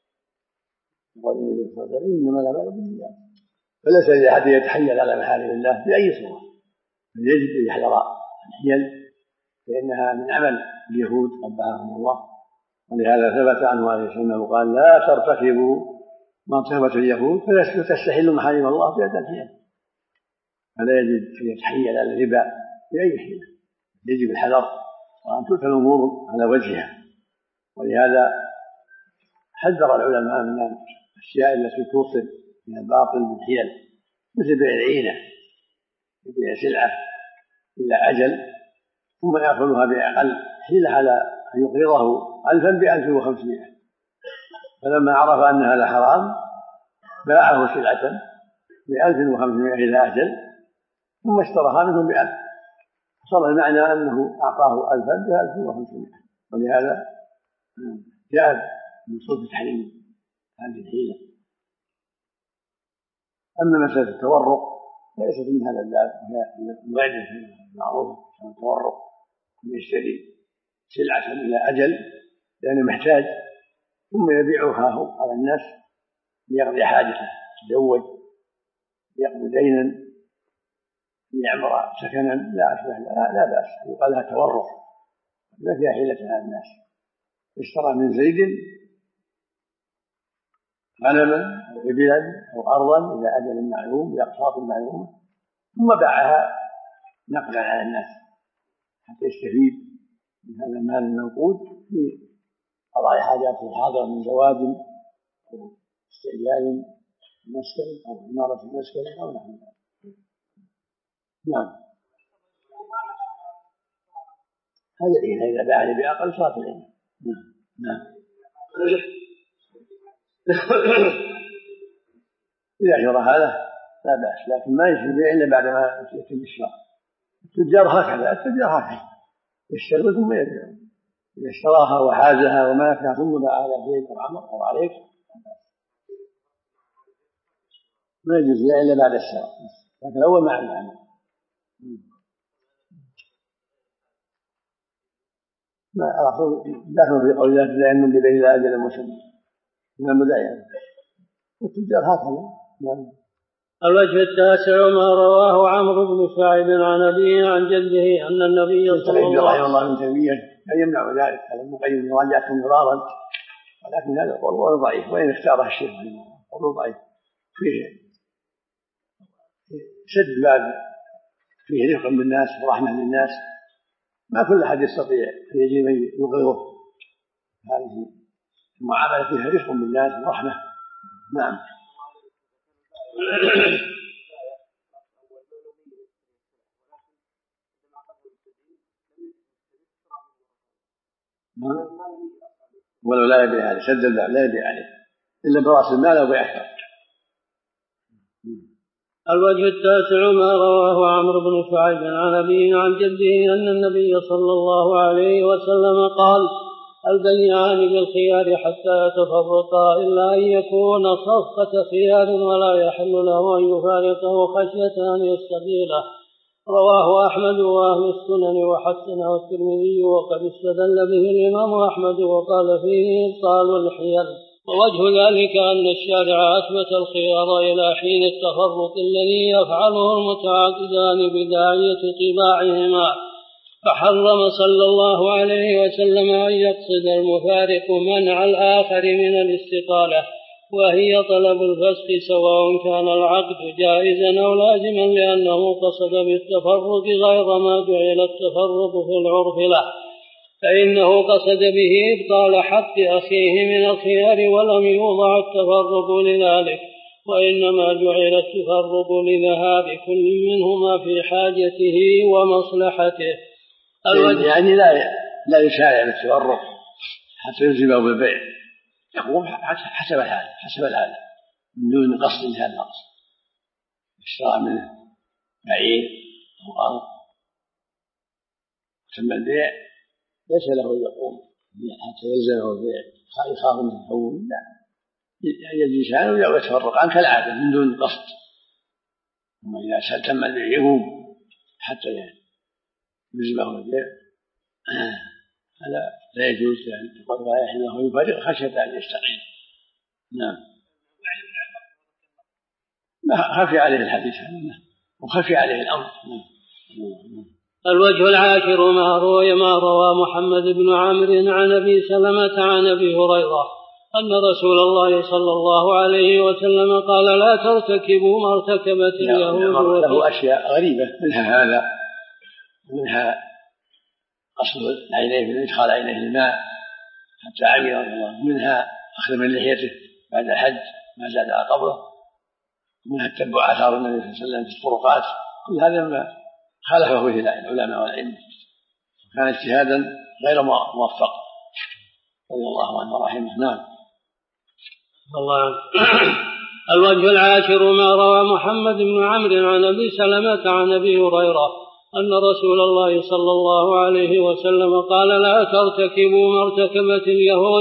إنما الأعمال بالنيات فليس لأحد يتحيل على محارم الله بأي صورة يجب أن يحذر الحيل فإنها من عمل اليهود قبحهم الله. ولهذا ثبت عنه عليه السلام قال لا ترتكبوا مرتبة اليهود فتستحلوا محارم الله بيد الحيل. فلا يجب أن يتحيل على الربا بأي حيلة يجب الحذر وأن تؤتى الأمور على وجهها. ولهذا حذر العلماء من الأشياء التي توصل من الباطل بالحيل مثل بيع العينة يبيع سلعة إلى أجل ثم يأخذها بأقل حيلة على أن يقرضه 1000 ب1500 فلما عرف أن هذا حرام باعه سلعة ب1500 إلى أجل ثم اشتراها منهم ب1000 صار المعنى أنه أعطاه 1000 ب1500. ولهذا جاء نصوص تحريم هذه الحيلة. أما مسألة التورق ليست من هذا الباب وهي الوعد المعروف التورق يشتري سلعة إلى أجل لأنه محتاج ثم يبيعها على الناس ليقضي حاجته يتزوج يقضي دينا يعمر سكنا لا بأس يقال لها تورق لا فيها حيلة على الناس. اشترى من زيد غنما أو إبلا أو أرضا إلى أجل معلوم بأقساط معلومة ثم باعها نقلا على الناس حتى يستفيد من هذا المال المنقود في قضاء حاجاته الحاضرة من زواج أو استئجار مسكن أو عمارة مسكن أو نحو ذلك. نعم هذا العين إذا باعني بأقل صارت العين. نعم إذا شرى هذا لا بأس لكن ما يشتري إلا بعد ما يتم الشراء. التجار هكذا يشتري ثم يبيع إذا اشتراها وحازها وما يفنى ثم باع على بيت أو عمر أو عليك ما يجوز إلا بعد الشراء لكن أول مع المعنى. ما أعرف داخل في قول الله لا يمن ببيع إلى أجل مسمى من المداينة والتجار هكذا. الوجه التاسع ما رواه عمرو بن شعيب عن أبيه عن جده أن النبي صلى الله عليه وسلم من تنبيه لا يمنع ذلك هذا المقيم مراجعته مرارا ولكن هذا قول ضعيف وإن اختاره الشيخ قول ضعيف فيه شد باب فيه رفق بالناس ورحمة للناس، ما كل أحد يستطيع أن يجي من يغيره. هذه المعاملة فيها رفق بالناس ورحمة. نعم. ولو لا يبيع عليه، سد الباب لا يبيع عليه إلا برأس المال أو بأكثر. الوجه التاسع ما رواه عمرو بن شعيب عن أبيه عن جده أن النبي صلى الله عليه وسلم قال: البيعان بالخيار حتى يتفرقا إلا أن يكون صفقة خيار ولا يحل له أن يفارقه خشية أن يستغيله. رواه أحمد وأهل السنن وحسنه الترمذي، وقد استدل به الإمام أحمد وقال فيه إبطال الحيل. ووجه ذلك أن الشارع أثبت الخيار إلى حين التفرق الذي يفعله المتعاقدان بداعية طباعهما، فحرم صلى الله عليه وسلم أن يقصد المفارق منع الآخر من الاستقالة، وهي طلب الفسخ سواء كان العقد جائزا أو لازما، لأنه قصد بالتفرق غير ما جعل التفرق في العرف له، فإنه قصد به إبطال حق أخيه من الخيار ولم يوضع التفرق لذلك، وإنما جعل التفرق لذهاب كل منهما في حاجته ومصلحته. يعني لا يسارع بالتفرق حتى يلزمه بالبيع، يقوم حسب الحال من دون قصد لهذا القصد، اشترى منه بعير أو أرض ثم البيع ليس له أن يقوم حتى يلزمه البيع يخاف من الحول، لا، يجلسان ويتفرقان كالعادة من دون قصد. ثم إذا تم البيع يقوم حتى يلزمه البيع، هذا لا يجوز، يعني يقول لا يحل له يفرق خشية أن يستقيل. نعم. ما خفي عليه الحديث وخفي عليه الأمر. الوجه العاشر ما روى محمد بن عمرو عن أبي سلمة عن أبي هريرة أن رسول الله صلى الله عليه وسلم قال: لا ترتكبوا ما ارتكبت اليهود. له أشياء غريبة، منها هذا، ومنها قصد عينيه من إدخال عينيه الماء حتى عمي رضي الله، منها أخذ من لحيته بعد الحج ما زاد على قبره، ومنها التبع آثار النبي صلى الله عليه وسلم في الطرقات. كل هذا ما خالفه فيه العلماء والعلم، كان اجتهادا غير موفق رضي الله عنه ورحمه. نعم. الله. الوجه العاشر ما روى محمد بن عمرو عن أبي سلمة عن أبي هريرة أن رسول الله صلى الله عليه وسلم قال: لا ترتكبوا ما ارتكبت اليهود.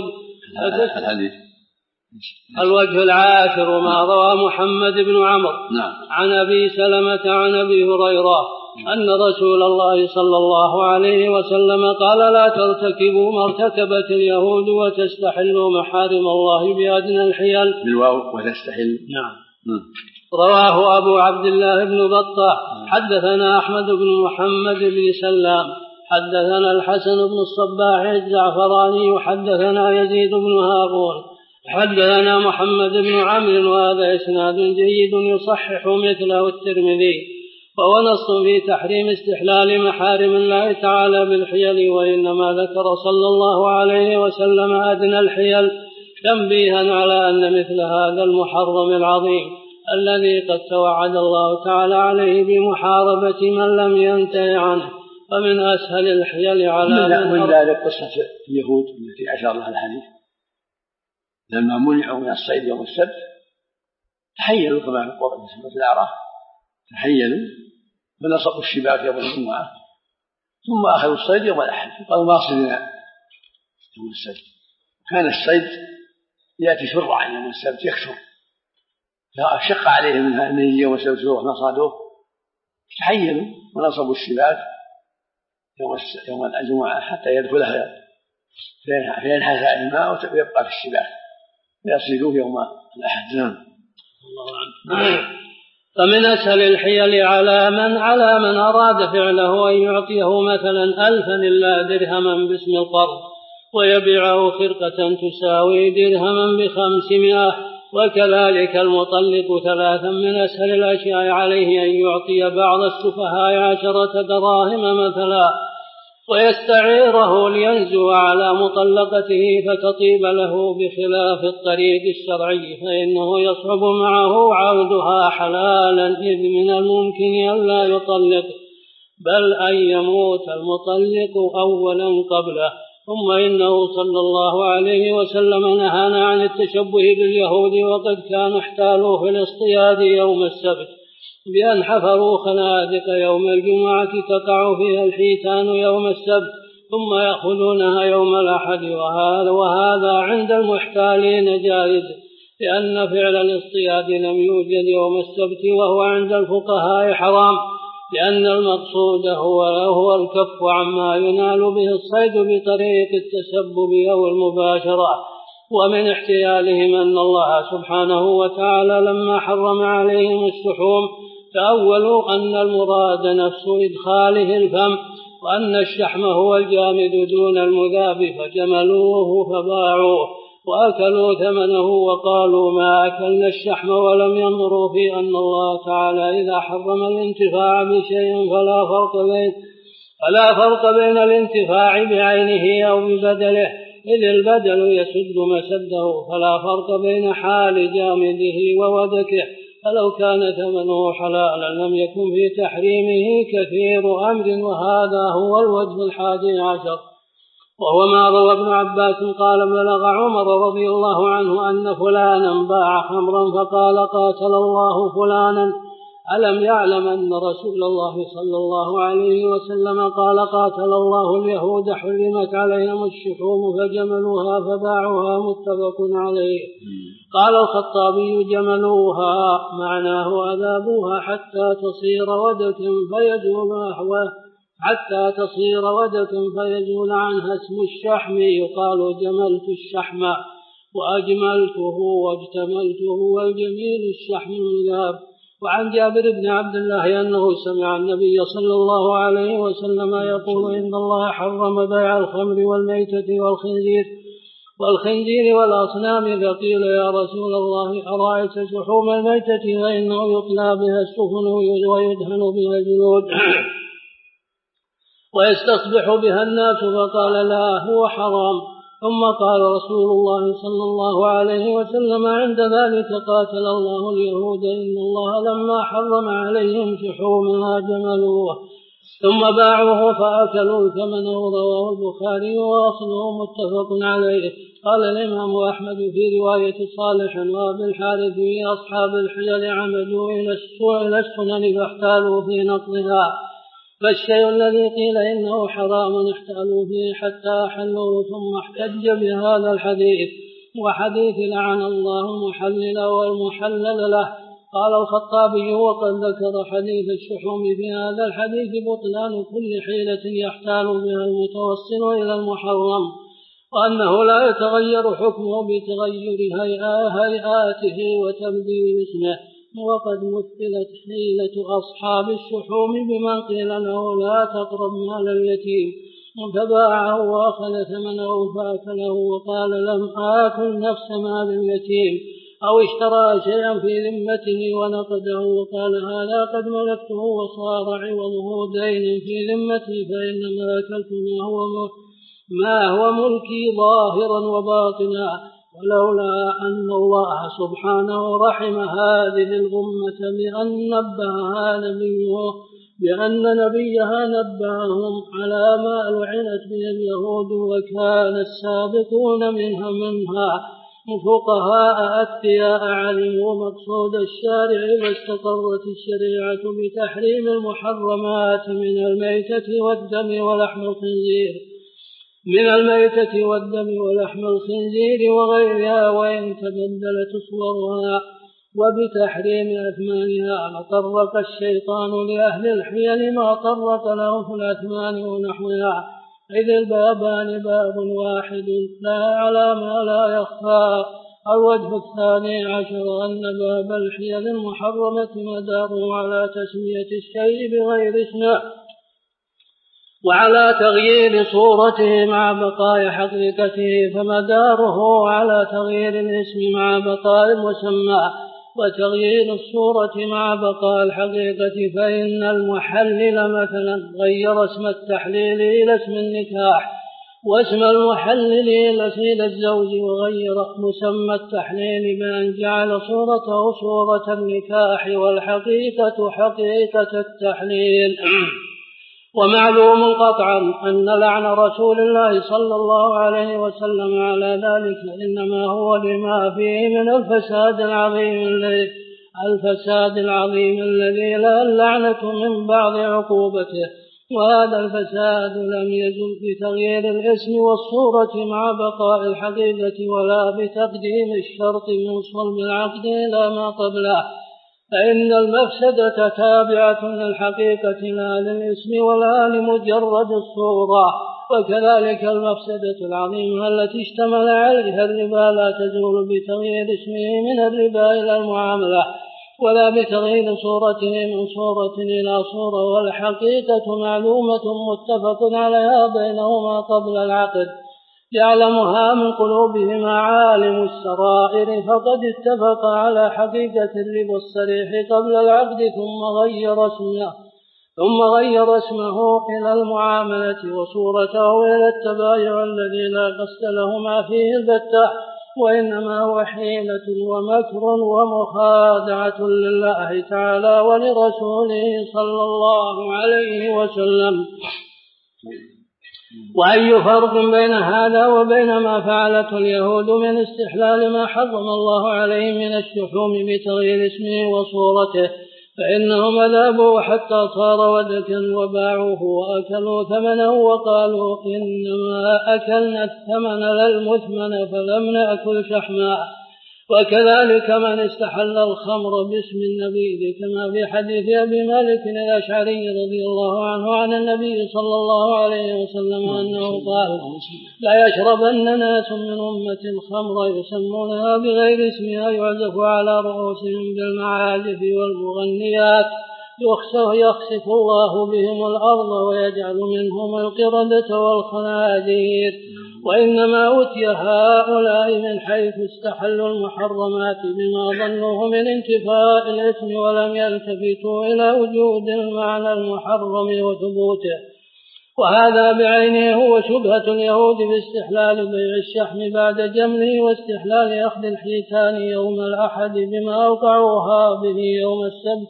الوجه العاشر ما روى محمد بن عمرو عن أبي سلمة عن أبي هريرة أن رسول الله صلى الله عليه وسلم قال: لا ترتكبوا ما ارتكبت اليهود وتستحلوا محارم الله بأدنى الحيل. بالواو وتستحل. نعم. رواه أبو عبد الله بن بطة. حدثنا أحمد بن محمد بن سلام حدثنا الحسن بن الصباح الزعفراني حدثنا يزيد بن هارون حدثنا محمد بن عمرو، وهذا إسناد جيد يصحح مثله الترمذي، وهو نص في تحريم استحلال محارم الله تعالى بالحيل، وإنما ذكر صلى الله عليه وسلم أدنى الحيل تنبيها على أن مثل هذا المحرم العظيم الذي قد توعد الله تعالى عليه بمحاربة من لم ينتهي عنه، فمن أسهل الحيل على من ذلك قصة اليهود التي أشار لها الحديث، لما منعوا من الصيد يوم السبت تحيلوا كما في القرآن في سورة الأعراف، تحيلوا فنصبوا الشباك يوم الجمعة ثم أخذوا الصيد يوم الأحد، قالوا ما صيدنا يوم السبت. كان الصيد يأتي شرعا يوم السبت يكثر، فشق عليهم أن يجي يوم السبت يروح مصادوه، تحيلوا ونصبوا الشباك يوم الجمعة حتى يدخلها فينحث الماء ويبقى في الشباك فيصيدوه يوم الأحد. نعم. فمن أسهل الحيل على من أراد فعله أن يعطيه مثلا 1000 إلا درهما باسم القرض ويبيعه خرقة تساوي درهما ب500 وكذلك المطلق 3 من أسهل الأشياء عليه أن يعطي بعض السفهاء 10 دراهم مثلا ويستعيره لينزو على مطلقته فتطيب له بخلاف الطريق الشرعي، فإنه يصعب معه عودها حلالا، إذ من الممكن أن لا يطلق، بل أن يموت المطلق أولا قبله. ثم إنه صلى الله عليه وسلم نهانا عن التشبه باليهود، وقد كانوا احتالوا في الاصطياد يوم السبت بأن حفروا خنادق يوم الجمعة تقع فيها الحيتان يوم السبت ثم يأخذونها يوم الأحد، وهذا عند المحتالين جائز، لأن فعل الاصطياد لم يوجد يوم السبت، وهو عند الفقهاء حرام، لأن المقصود هو الكف عما ينال به الصيد بطريق التسبب أو المباشرة. ومن احتيالهم أن الله سبحانه وتعالى لما حرم عليهم الشحوم تأولوا أن المراد نفس إدخاله الفم، وأن الشحم هو الجامد دون المذاب، فجملوه فباعوه وأكلوا ثمنه وقالوا ما أكلنا الشحم، ولم ينظروا في أن الله تعالى إذا حرم الانتفاع بشيء فلا فرق بين الانتفاع بعينه أو ببدله، إذ البدل يسد مسده، فلا فرق بين حال جامده وودكه، فلو كان ثمنه حلالا لم يكن في تحريمه كثير أمر. وهذا هو الوجه 11، وهو ما روى ابن عباس قال بلغ عمر رضي الله عنه أن فلانا باع خمرا فقال قاتل الله فلانا، ألم يعلم أن رسول الله صلى الله عليه وسلم قال قاتل الله اليهود حرمت عليهم الشحوم فجملوها فباعوها، متفق عليه. قال الخطابي جملوها معناه أذابوها حتى تصير ودة فيزول عنها اسم الشحم، يقال جملت الشحم وأجملته واجتملته، والجميل الشحم المذاب. وعن جابر بن عبد الله أنه سمع النبي صلى الله عليه وسلم يقول إن الله حرم بيع الخمر والميتة والخنزير والأصنام، فقيل يا رسول الله أرأيت شحوم الميتة فإنه يطلى بها السفن ويدهن بها الجلود ويستصبح بها الناس، فقال لا هو حرام. ثم قال رسول الله صلى الله عليه وسلم عند ذلك قاتل الله اليهود إن الله لما حرم عليهم شحومها جملوه ثم باعوه فأكلوا ثمنه، رواه البخاري وأصله متفق عليه. قال الإمام أحمد في رواية صالح وابن الحارث في أصحاب الحجل عمدوا إلى السنن فاحتالوا في نقضها، فالشيء الذي قيل إنه حرام احتالوا فيه حتى أحلوه، ثم احتج بهذا الحديث وحديث لعن الله المحلل والمحلل له. قال الخطابي وقد ذكر حديث الشحوم في هذا الحديث بطلان كل حيلة يحتال بها المتوصل إلى المحرم، وأنه لا يتغير حكمه بتغير هيئاته وتبديل اسمه. وقد مثلت حيلة أصحاب الشحوم بمن قيل له لا تقرب مال اليتيم فباعه وأخذ ثمنه فأكله وقال لم آكل نفس مال اليتيم، أو اشترى شيئا في ذمته ونقده وقال هذا قد ملكته وصار عوضه دين في ذمتي، فإنما أكلت ما هو ملكي ظاهرا وباطنا، ولولا أن الله سبحانه رحم هذه الأمة بأن نبيها نبههم على ما لعنت به اليهود، وكان السابقون منها فقهاء أتقياء علموا مقصود الشارع، واستقرت الشريعة بتحريم المحرمات من الميتة ولحم الخنزير وغيرها، وإن تبدلت صورها، وبتحريم أثمانها. فطرق الشيطان لأهل الحيل ما طرق لهم في الأثمان ونحوها، إذ البابان باب واحد لا على ما لا يخفى. الوجه 12 أن باب الحيل المحرمة مداره على تسمية الشيء بغير اسمه، وعلى تغيير صورته مع بقاء حقيقته، فمداره على تغيير الاسم مع بقاء المسمى وتغيير الصورة مع بقاء الحقيقة. فإن المحلل مثلا غير اسم التحليل إلى اسم النكاح، واسم المحلل إلى الزوج، وغير مسمى التحليل بأن جعل صورته صورة النكاح والحقيقة حقيقة التحليل. ومعلوم قطعا أن لعن رسول الله صلى الله عليه وسلم على ذلك إنما هو لما فيه من الفساد العظيم الذي لا اللعنة من بعض عقوبته. وهذا الفساد لم يزل بتغيير الاسم والصورة مع بقاء الحقيقة، ولا بتقديم الشرط من صلب العقد إلى ما قبله، فإن المفسدة تابعة للحقيقة لا للاسم ولا لمجرد الصورة. وكذلك المفسدة العظيمة التي اشتمل عليها الربا لا تزول بتغيير اسمه من الربا إلى المعاملة، ولا بتغيير صورته من صورة إلى صورة، والحقيقة معلومة متفق عليها بينهما قبل العقد، يعلمها من قلوبهما عالم السرائر، فقد اتفق على حقيقة الربا الصريح قبل العقد ثم غير اسمه إلى المعاملة وصورته إلى التبايع الذي لا قصد لهما فيه البتة، وإنما هو حيلة ومكر ومخادعة لله تعالى ولرسوله صلى الله عليه وسلم. وأي فرق بين هذا وبين ما فعلته اليهود من استحلال ما حرم الله عليه من الشحوم بتغيير اسمه وصورته؟ فإنهم أذابوا حتى صار ودكا وباعوه وأكلوا ثمنه وقالوا إنما أكلنا الثمن لا المثمن فلم نأكل شحما. وكذلك من استحل الخمر باسم النبي، كما في حديث أبي مالك الأشعري رضي الله عنه عن النبي صلى الله عليه وسلم أنه قال: لا يشربن ناس من أمة الخمر يسمونها بغير اسمها يعزف على رؤوسهم بالمعازف والمغنيات يخسف الله بهم الأرض ويجعل منهم القردة والخنازير. وإنما أتي هؤلاء من حيث استحلوا المحرمات بما ظنوه من انتفاء الإثم، ولم يلتفتوا إلى وجود المعنى المحرم وثبوته. وهذا بعينه هو شبهة اليهود باستحلال بيع الشحم بعد جمله، واستحلال أخذ الحيتان يوم الأحد بما أوقعوها به يوم السبت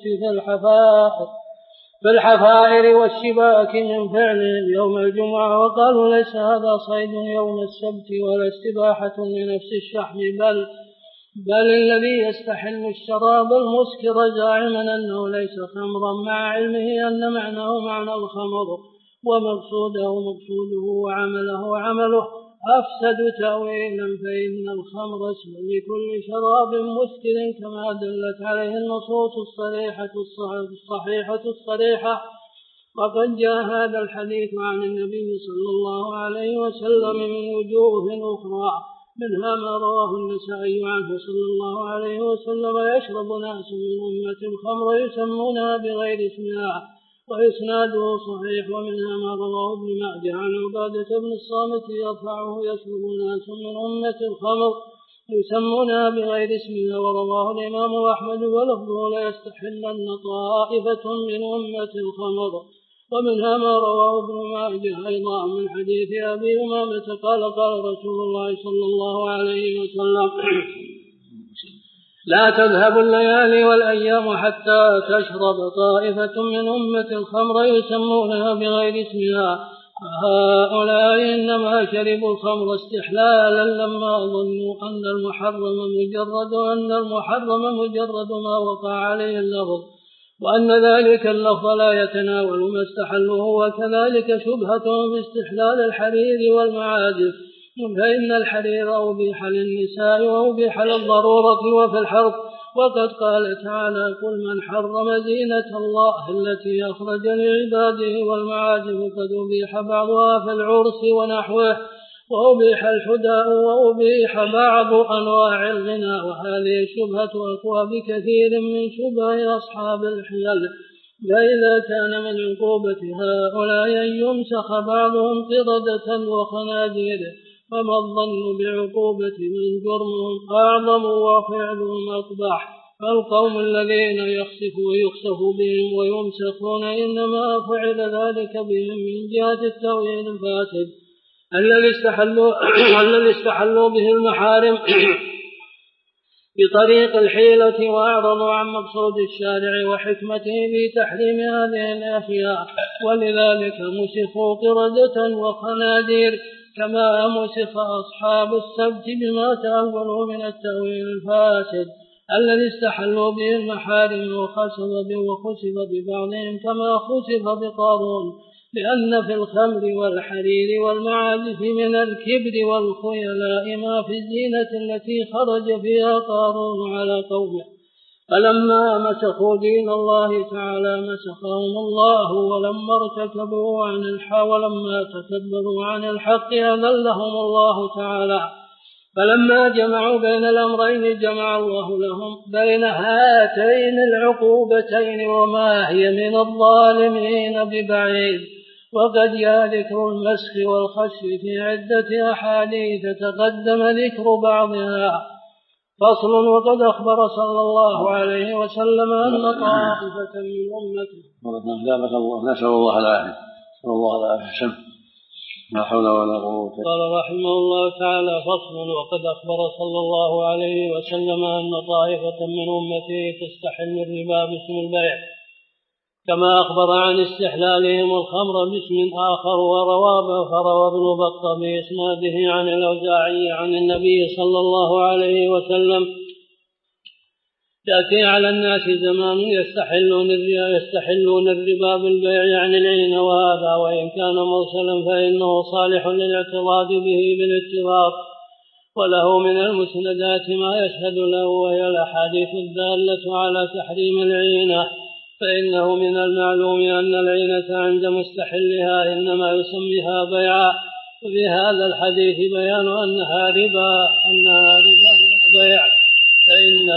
في الحفائر والشباك من فعلهم يوم الجمعة، وقالوا ليس هذا صيد يوم السبت ولا استباحة لنفس الشحم، بل الذي يستحل الشراب المسكر زاعما أنه ليس خمرا مع علمه أن معناه معنى الخمر ومقصوده وعمله عمله أفسد تأويلا. فإن الخمر اسم لكل شراب مسكر كما دلت عليه النصوص الصحيحة الصريحة. وقد جاء هذا الحديث عن النبي صلى الله عليه وسلم من وجوه أخرى، منها ما رواه النسائي عنه صلى الله عليه وسلم: يشرب ناس من أمة الخمر يسمونها بغير اسمها، وإسناده صحيح. ومنها ما رواه ابن ماجه عن عبادة بن الصامت يرفعه: يشرب ناس من أمة الخمر يسمونها بغير اسمها. ورواه الإمام أحمد ولفظه: لا يستحلن طائفة من أمة الخمر. ومنها ما رواه ابن ماجه أيضا من حديث أبي أمامة قال: قال رسول الله صلى الله عليه وسلم: لا تذهب الليالي والأيام حتى تشرب طائفة من أمة الخمر يسمونها بغير اسمها. فهؤلاء إنما شربوا الخمر استحلالا لما ظنوا أن المحرم مجرد ما وقع عليه اللفظ، وأن ذلك اللفظ لا يتناول ما استحلوه. وكذلك شبهتهم باستحلال الحرير والمعازف، فإن الحرير أبيح للنساء وأبيح للضرورة وفي الحرب. وقد قال تعالى: قل من حرم زينة الله التي أخرج لعباده والمعازف قد أبيح بعضها في العرس ونحوه، وأبيح الحداء وأبيح بعض أنواع الغنى. وهذه الشبهة أقوى بكثير من شبه أصحاب الحيل، فإذا كان من عقوبة هؤلاء أن يمسخ بعضهم قردة وخنازير، فما الظن بعقوبة من جرمهم أعظم وفعلهم أقبح؟ فالقوم الذين يخسف بهم ويمسخون إنما فعل ذلك بهم من جهة التوحيد الفاسد الذي استحلوا به المحارم بطريق الحيلة وأعرضوا عن مقصود الشارع وحكمته في تحريم هذه الأشياء، ولذلك مسخوا قردة وخنازير كما مسخ أصحاب السبت بما تأولوا من التأويل الفاسد الذي استحلوا به المحارم وخسف ببعضهم كما خسف بقارون، لأن في الخمر والحرير والمعازف من الكبر والخيلاء ما في الزينة التي خرج فيها قارون على قومه، فلما مسخوا دين الله تعالى مسخهم الله، ولما تكبروا عن الحق أذلهم الله تعالى، فلما جمعوا بين الأمرين جمع الله لهم بين هاتين العقوبتين وما هي من الظالمين ببعيد. وقد جاء ذكر المسخ والخسف في عدة أحاديث تقدم ذكر بعضها. فصل. وقد أخبر صلى الله عليه وسلم أن طائفة من أمته نسأل الله العافية لا حول ولا قوة. قال رحمه الله تعالى: فصل. وقد أخبر صلى الله عليه وسلم أن طائفة من أمته تستحل الربا باسم البيع، كما أخبر عن استحلالهم الخمر باسم آخر. فروى ابن بطة بإسناده عن الأوزاعي عن النبي صلى الله عليه وسلم: يأتي على الناس زمان يستحلون الربا بالبيع عن العين، وهذا وإن كان مرسلا فإنه صالح للاعتراض به بالاتفاق، وله من المسندات ما يشهد له، وهي الأحاديث الدالة على تحريم العينة، فإنه من المعلوم أن العينة عند مستحلها إنما يسميها بيعا، وفي هذا الحديث بيان أنها ربا لا بيع، فإن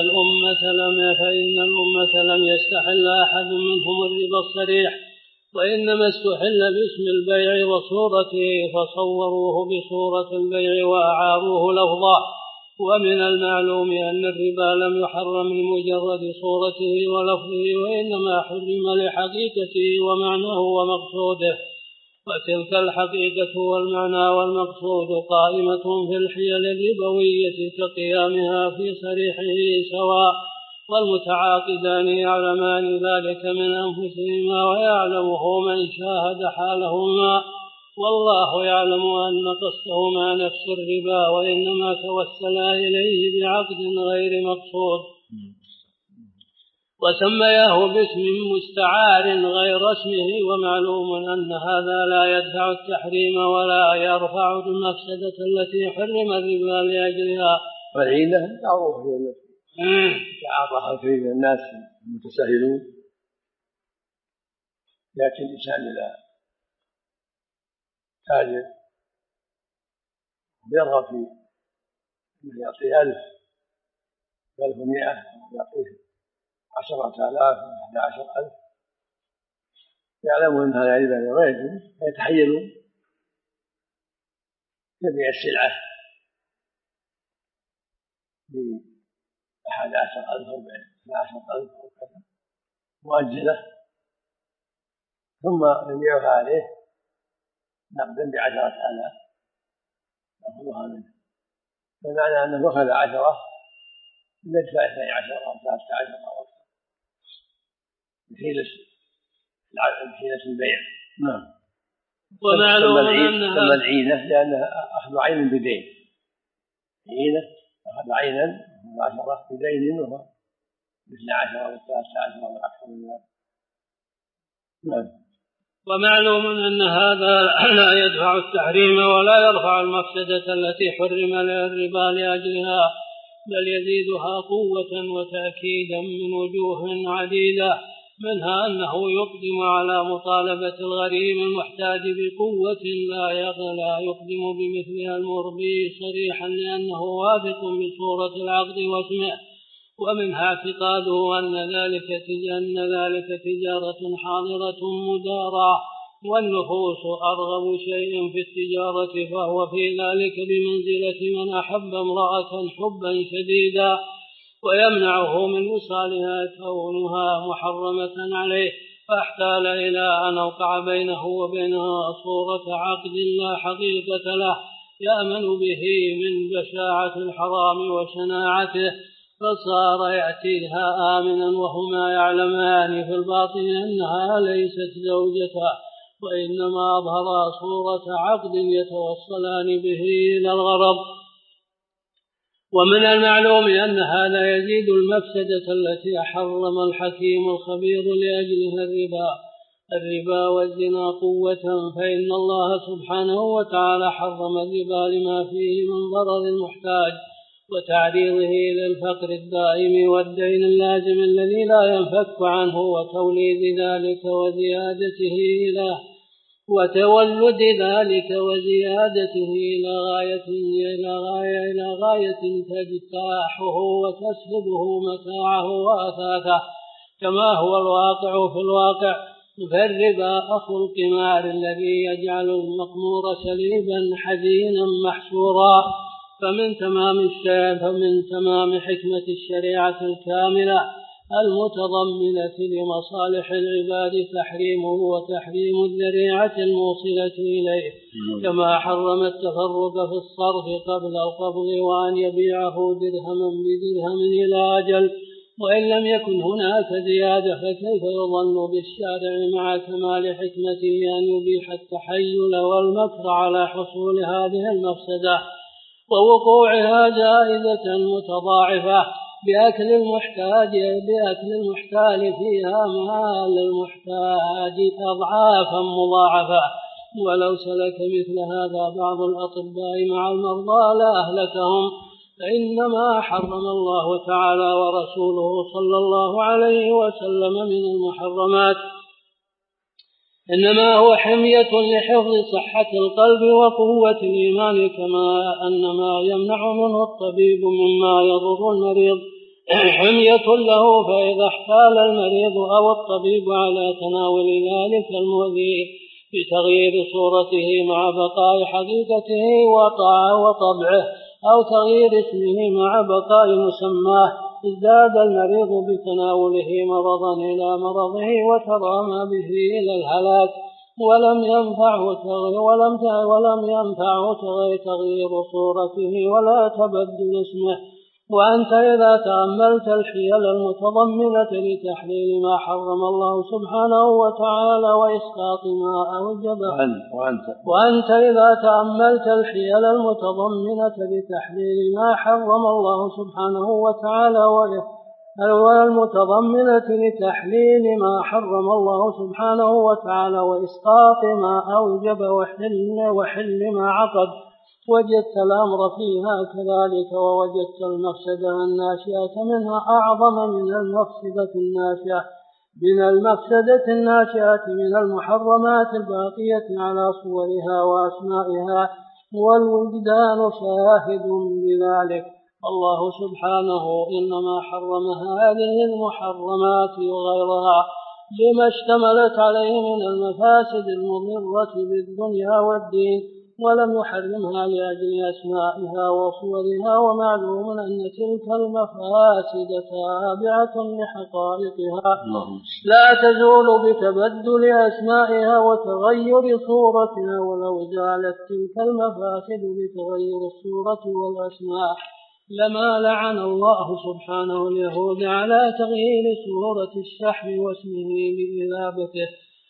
الأمة لم يستحل أحد منهم الربا الصريح، وإنما استحل باسم البيع وصورته، فصوروه بصورة البيع وأعاروه لفظه. ومن المعلوم أن الربا لم يحرم لمجرد صورته ولفظه، وإنما حرم لحقيقته ومعناه ومقصوده، وتلك الحقيقة والمعنى والمقصود قائمة في الحيل الربوية كقيامها في صريحه سواء، والمتعاقدان يعلمان ذلك من أنفسهما ويعلمه من شاهد حالهما، والله يعلم أن قصدهما نفس الربا، وإنما توسلا إليه بعقد غير مقصود، وسمياه باسم مستعار غير اسمه. ومعلوم أن هذا لا يدفع التحريم ولا يرفع المفسدة التي حرم الربا لأجلها. والعينة معروف تعاطى كثير من الناس المتساهلون، يأتي الإنسان إلى تاجر يرغب في أن يعطيه 1000 و1100 يعطيه 10,000 و11,000، يعلمون أن هذا ربا ولا يجوز، فيتحيلون يبيع السلعة ب11,000 أو ب12,000 أو كذا مؤجلة، ثم يبيعها عليه نقدا ب10,000 يأخذها منه، بمعنى أنه أخذ 10 يدفع 12 أو 13 أو أكثر بحيلة البيع. نعم. ومعلوم أنها العينة لأنها أخذ عين بدين، عينة أخذ عينا 10 بدين وهو مثل 10 أو 13 أو أكثر من ذلك. نعم. ومعلوم أن هذا لا يدفع التحريم ولا يرفع المفسدة التي حرم الربا لأجلها، بل يزيدها قوة وتأكيدا من وجوه عديدة، منها أنه يقدم على مطالبة الغريم المحتاج بقوة لا يقدم بمثلها المربي صريحا، لأنه واثق بصورة العقد واسمه، ومنها اعتقاده أن ذلك تجارة حاضرة مدارة، والنفوس أرغب شيء في التجارة، فهو في ذلك بمنزلة من أحب امرأة حبا شديدا ويمنعه من وصالها كونها محرمة عليه، فاحتال إلى أن أوقع بينه وبينها صورة عقد لا حقيقة له يأمن به من بشاعة الحرام وشناعته، فصار يأتيها آمنا وهما يعلمان في الباطن أنها ليست زوجته، وإنما أظهر صورة عقد يتوصلان به إلى الغرض. ومن المعلوم أن هذا يزيد المفسدة التي حرم الحكيم الخبير لأجلها الربا والزنا قوة، فإن الله سبحانه وتعالى حرم الربا لما فيه من ضرر المحتاج وتعريضه للفقر الدائم والدين اللازم الذي لا ينفك عنه، وتوليد ذلك وزيادته إلى غاية تجتاحه وتسلبه متاعه وأثاثه، كما هو الواقع في الواقع. فالربا أخو القمار الذي يجعل المقمور سليبا حزينا محسورا. فمن تمام حكمة الشريعة الكاملة المتضمنة لمصالح العباد تحريمه وتحريم الذريعة الموصلة إليه، كما حرم التفرق في الصرف قبل القبض وأن يبيعه درهما بدرهم إلى أجل، وإن لم يكن هناك زيادة فكيف يظن بالشارع مع كمال حكمته أن يبيح التحيل والمكر على حصول هذه المفسدة ووقوعها جائزة متضاعفة بأكل المحتال فيها مال المحتاج أضعافا مضاعفة. ولو سلك مثل هذا بعض الأطباء مع المرضى لأهلكهم، فإنما حرم الله تعالى ورسوله صلى الله عليه وسلم من المحرمات إنما هو حمية لحفظ صحة القلب وقوة الإيمان، كما أن ما يمنع منه الطبيب مما يضر المريض حمية له، فإذا احتال المريض أو الطبيب على تناول ذلك المؤذي بتغيير صورته مع بقاء حقيقته وطبعه أو تغيير اسمه مع بقاء مسماه، ازداد المريض بتناوله مرضا إلى مرضه وترامى به إلى الهلاك، ولم ينفعه تغيير صورته ولا تبدل اسمه. وأنت إذا تأملت الحيل المتضمنة لتحليل ما حرم الله سبحانه وتعالى وإسقاط ما أوجبه وأنت إذا تأملت الحيل المتضمنة لتحليل ما حرم الله سبحانه وتعالى والمتضمنة لتحليل ما حرم الله سبحانه وتعالى وإسقاط ما أوجب وحل ما عقد، وجدت الأمر فيها كذلك، ووجدت المفسدة الناشئة منها أعظم من المفسدة الناشئة من المحرمات الباقية على صورها وأسمائها، والوجدان شاهد بذلك. الله سبحانه إنما حرم هذه المحرمات وغيرها لما اشتملت عليه من المفاسد المضرة بالدنيا والدين، ولم يحرمها لأجل أسمائها وصورها، ومعلوم أن تلك المفاسد تابعة لحقائقها لا تزول بتبدل أسمائها وتغير صورتها، ولو زالت تلك المفاسد بتغير الصورة والأسماء لما لعن الله سبحانه اليهود على تغيير صورة الشحم واسمه بإذابته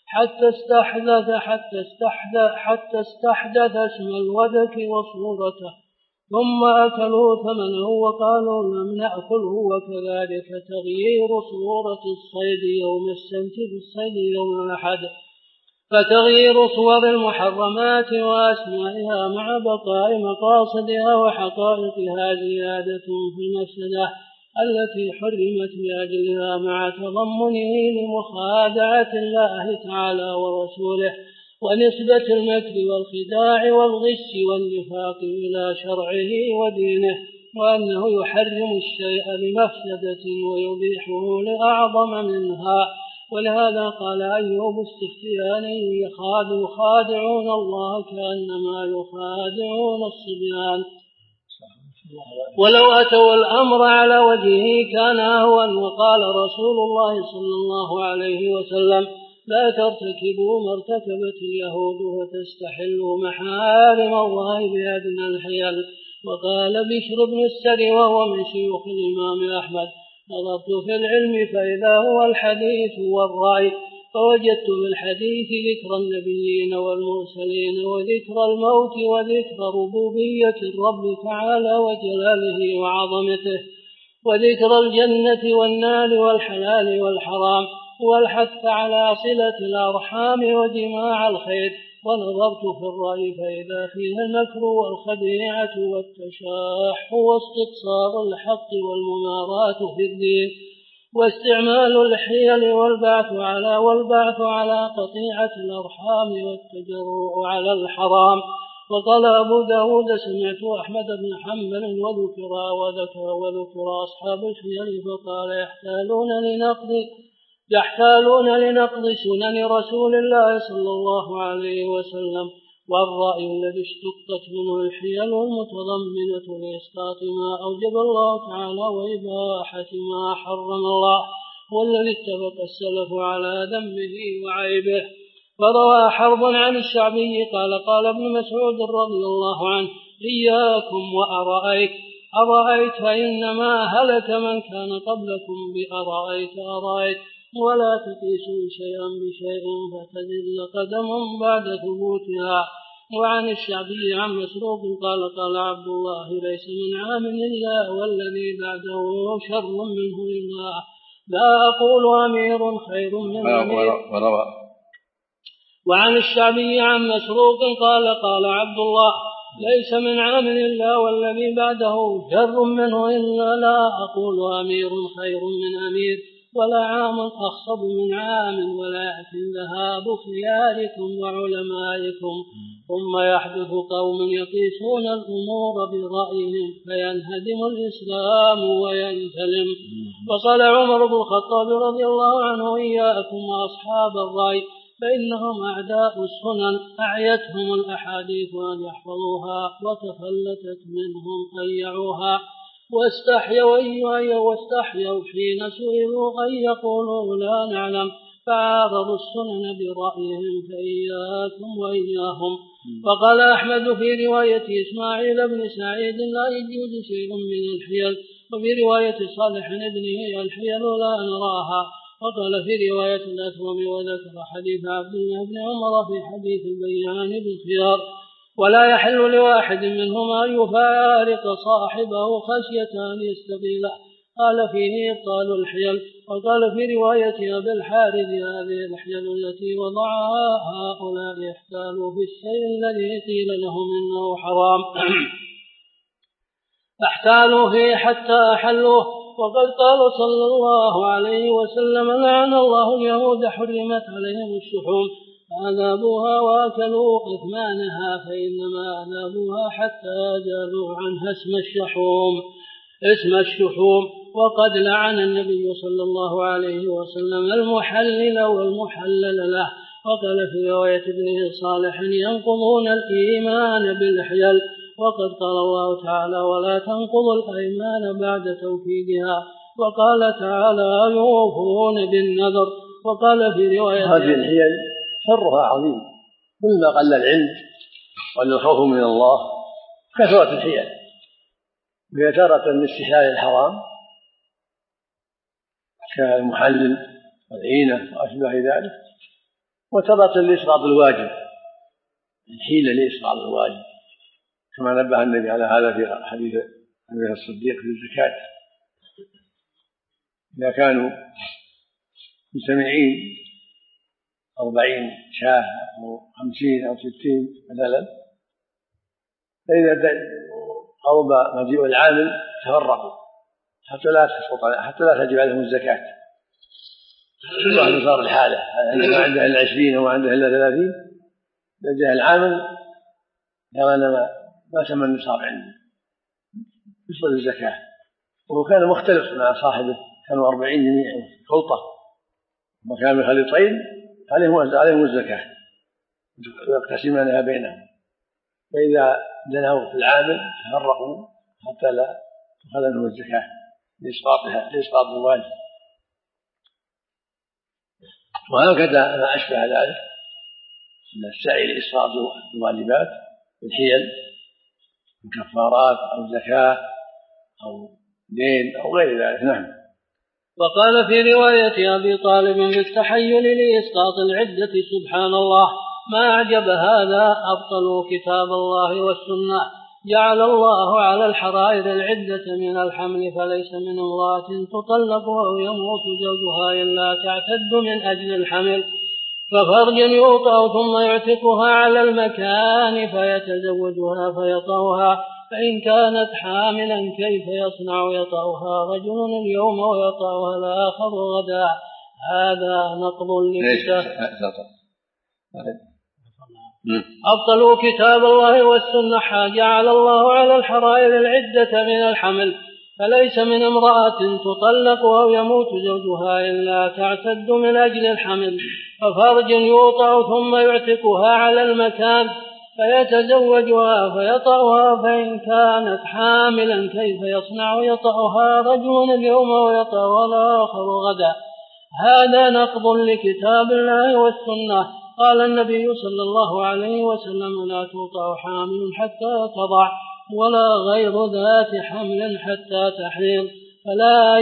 حتى استحدث اسم الودك وصورته، ثم أكلوا ثمنه وقالوا لم نأكله. وكذلك تغيير صورة الصيد يوم السبت بالصيد يوم الأحد، فتغيير صور المحرمات وأسمائها مع بقاء مقاصدها وحقائقها زيادة في المفسدة التي حرمت لأجلها، مع تضمنه لمخادعة الله تعالى ورسوله ونسبة المكر والخداع والغش والنفاق إلى شرعه ودينه، وأنه يحرم الشيء لمفسدة ويبيحه لأعظم منها. ولهذا قال أيوب السختياني يخادعون الله كأنما يخادعون الصبيان. ولو أتوا الأمر على وجهه كان أهون. وقال رسول الله صلى الله عليه وسلم لا ترتكبوا ما ارتكبت اليهود فتستحلوا محارم الله بأدنى الحيل. وقال بشر بن السري وهو من شيوخ الإمام أحمد نظرت في العلم فإذا هو الحديث والرأي فوجدت بالحديث ذكر النبيين والمرسلين وذكر الموت وذكر ربوبية الرب تعالى وجلاله وعظمته وذكر الجنة والنار والحلال والحرام والحث على صلة الأرحام وجماع الخير. ونظرت في الرأي فإذا فيه المكر والخديعة والتشاح واستقصار الحق والممارات في الدين واستعمال الحيل والبعث على قطيعة الأرحام والتجرؤ على الحرام. وقال أبو داود سمعت أحمد بن حنبل وذكر أصحاب الحيل فقال يحتالون لنقض سنن رسول الله صلى الله عليه وسلم. والرأي الذي اشتقت منه الحيل المتضمنة لإسقاط ما أوجب الله تعالى وإباحة ما حرم الله والذي اتفق السلف على ذنبه وعيبه. وروى حرب عن الشعبي قال ابن مسعود رضي الله عنه إياكم وأرأيت فإنما هلك من كان قبلكم بأرأيت ولا تقيسوا شيئا بشيء فتزل قدم بعد ثبوتها. وعن الشعبي عن مسروق قال عبد الله ليس من عام إلا والذي بعده شر منه إلا لا أقول أمير خير من أمير. وعن الشعبي عن مسروق قال عبد الله ليس من عام إلا والذي بعده شر منه إلا لا أقول أمير خير من أمير ولا عام أخصب من عام ولكن ذهاب خياركم وعلمائكم. ثم يحدث قوم يقيسون الأمور برأيهم فينهدم الإسلام وينتلم. وقال عمر بن الخطاب رضي الله عنه إياكم وأصحاب الرأي فإنهم أعداء السنن أعيتهم الأحاديث أن يحفظوها وتفلتت منهم أن يعوها واستحيوا حين سئلوا أن يقولوا لا نعلم فعارضوا السنن برأيهم فإياكم وإياهم. وقال أحمد في رواية إسماعيل بن سعيد لا يجوز شيء من الحيل. وفي رواية صالح ابنه الحيل لا نراها. وقال في رواية الأثوم وذكر حديث عبد الله بن عمر في حديث البيان بالخيار ولا يحل لواحد منهما أن يفارق صاحبه خشية أن يستغيله. قال فيه إبطال الحيل. وقال في رواية أبي الحارث هذه الحيل التي وضعها هؤلاء احتالوا في الشيء الذي قيل لهم إنه حرام فاحتالوا فيه حتى أحلوه. وقد قال صلى الله عليه وسلم لعن الله اليهود حرمت عليهم الشحوم فأذابوها وأكلوا أثمانها فإنما أذابوها حتى جالوا عنها اسم الشحوم. وقد لعن النبي صلى الله عليه وسلم المحلل والمحلل له. وقال في رواية ابنه صالح ينقضون الإيمان بالحيل. وقد قال الله تعالى ولا تنقضوا الأيمان بعد توكيدها. وقال تعالى يوفون بالنذر. وقال في رواية هذه الحيل شرها عظيم كلما قل العلم وقل الخوف من الله كثرت الحيل. وهي تارة لاستحلال الحرام كالمحلل والعينة وأشبه ذلك وتارة لإسقاط الواجب الحيلة لإسقاط الواجب كما نبه النبي على هذا في حديث أبي الصديق في الزكاة إذا كانوا مجتمعين 40 شاة أو 50 أو 60 مثلا فإذا قرب مجيء العامل تفرقوا حتى لا تجب عليهم الزكاة. كل واحد صار الحالة ما عنده إلا 20 وما عنده إلا 30 إذا جاء العامل يرى أن ما تم النصاب عنده يصل الزكاة، وهو كان مختلف مع صاحبه، كانوا 40 جميعا خلطة، وما كانوا خليطين عليهم الزكاة ويقتسمانها بينهم، فإذا دنوا في العامل تفرقوا حتى لا تؤخذ منهم الزكاة لإسقاط الواجب. وهكذا ما أشبه ذلك من السعي لإسقاط الواجبات بالحيل من كفارات أو زكاة أو دين أو غير ذلك. نعم. وقال في رواية أبي طالب بالتحيل لإسقاط العدة: سبحان الله، ما أعجب هذا، أبطلوا كتاب الله والسنة، جعل الله على الحرائر العدة من الحمل، فليس من امرأة تطلق أو يموت زوجها إلا تعتد من أجل الحمل، ففرج يوطأ ثم يعتقها على المكان فيتزوجها فيطأها، فإن كانت حاملا كيف يصنع؟ يطأها رجل اليوم ويطأها الآخر غدا. هذا نقض لكتاب أبطلوا كتاب الله والسنة، جعل الله على الحرائر العدة من الحمل، فليس من امرأة تطلق أو يموت زوجها إلا تعتد من أجل الحمل، ففرج يوطأ ثم يعتقها على المكان فيتزوجها فيطأها، فإن كانت حاملا كيف يصنع؟ يطأها رجل اليوم ويطأها الآخر غدا. هذا نقض لكتاب الله والسنة. قال النبي صلى الله عليه وسلم: لا توطأ حامل حتى تضع، ولا غير ذات حمل حتى تحيض، فلا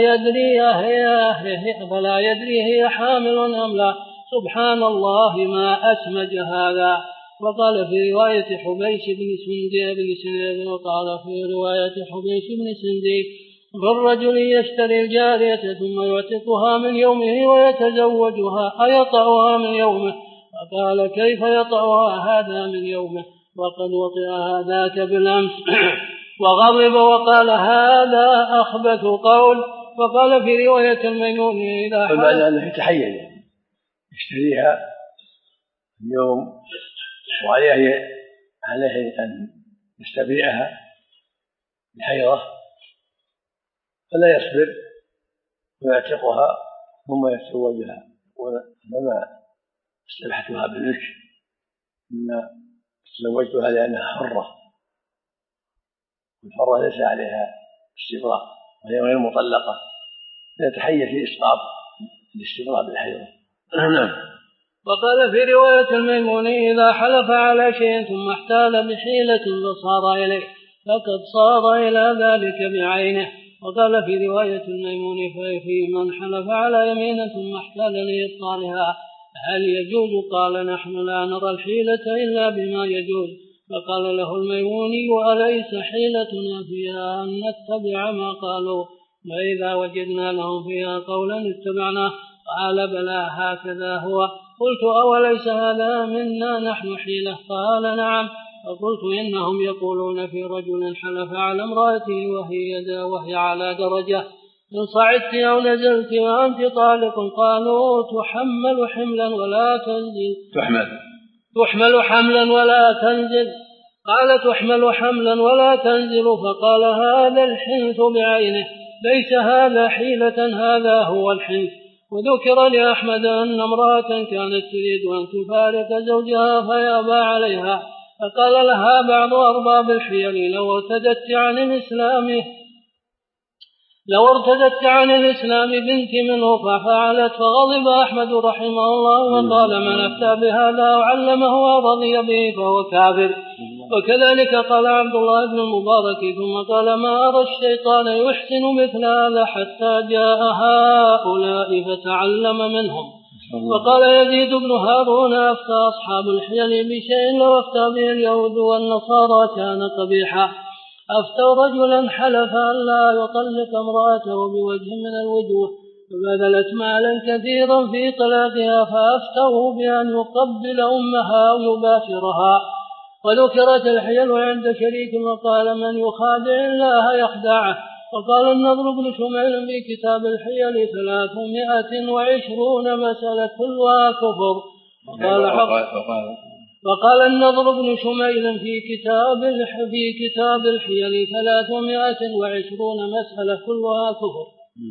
يدري هي حامل أم لا. سبحان الله، ما أسمج هذا. وقال في رواية حبيش بن سندي وقال في رواية حبيش بن سندي: فالرجل يشتري الجارية ثم يعتقها من يومه ويتزوجها، أيطأها من يومه؟ فقال: كيف يطأها هذا من يومه وقد وطئها ذاك بالأمس؟ وغضب وقال: هذا أخبث قول. وقال في رواية الميمون: إذا فالمعنى أنه يتحيل يشتريها اليوم وعليه أن يستبيعها بحيرة، فلا يصبر ويعتقها ثم يتزوجها، وإنما استبحتها بالملك، إنما تزوجتها لأنها حرة، والحرة ليس عليها استبراء وهي غير مطلقة، يتحيل في إسقاط الاستبراء بالحيرة. نعم. وقال في رواية الميمون: إذا حلف على شيء ثم احتال بحيلة فصار إليه فقد صار إلى ذلك بعينه. وقال في رواية الميمون: في من حلف على يمين ثم احتال لإبطالها هل يجوز؟ قال: نحن لا نرى الحيلة إلا بما يجوز. فقال له الميموني: وأليس حيلتنا فيها أن نتبع ما قالوا، وإذا وجدنا لهم فيها قولا اتبعناه؟ قال: بلى، هكذا هو. قلت: أوليس هذا منا نحن حيلة؟ قال: نعم. فقلت: إنهم يقولون في رجل حلف على امرأته وهي على درجة، إن صعدت أو نزلت وأنت طالق، قالوا: تحمل حملا ولا تنزل. تحمل حملا ولا تنزل. قال: تحمل حملا ولا تنزل. فقال: هذا الحنث بعينه، ليس هذا حيلة، هذا هو الحنث. وذكر لأحمد أن امرأة كانت تريد أن تفارق زوجها فيأبى عليها، فقال لها بعض أرباب الحيل: لو ارتدت عن الإسلام بنت منه، ففعلت. فغضب أحمد رحمه الله وقال: من أفتى بهذا وعلمه ورضي به فهو كافر. وكذلك قال عبد الله بن المبارك. ثم قال: ما أرى الشيطان يحسن مثل هذا حتى جاء هؤلاء فتعلم منهم. وقال يزيد بن هارون: أفتى أصحاب الحيل بشيء لو أفتى به اليهود والنصارى كان قبيحا. أفتى رجلا حلف أن لا يطلق امرأته بوجه من الوجوه، فبذلت مالا كثيرا في طلاقها، فأفتوه بأن يقبل أمها ويباشرها. وذكرت الحيل عند شريك وقال: من يخادع الله يخدعه. وقال النضر بن شميل في كتاب الحيل: 320 مسألة كلها كفر. وقال النضر بن شميل في كتاب الحيل 320 مسألة كلها كفر.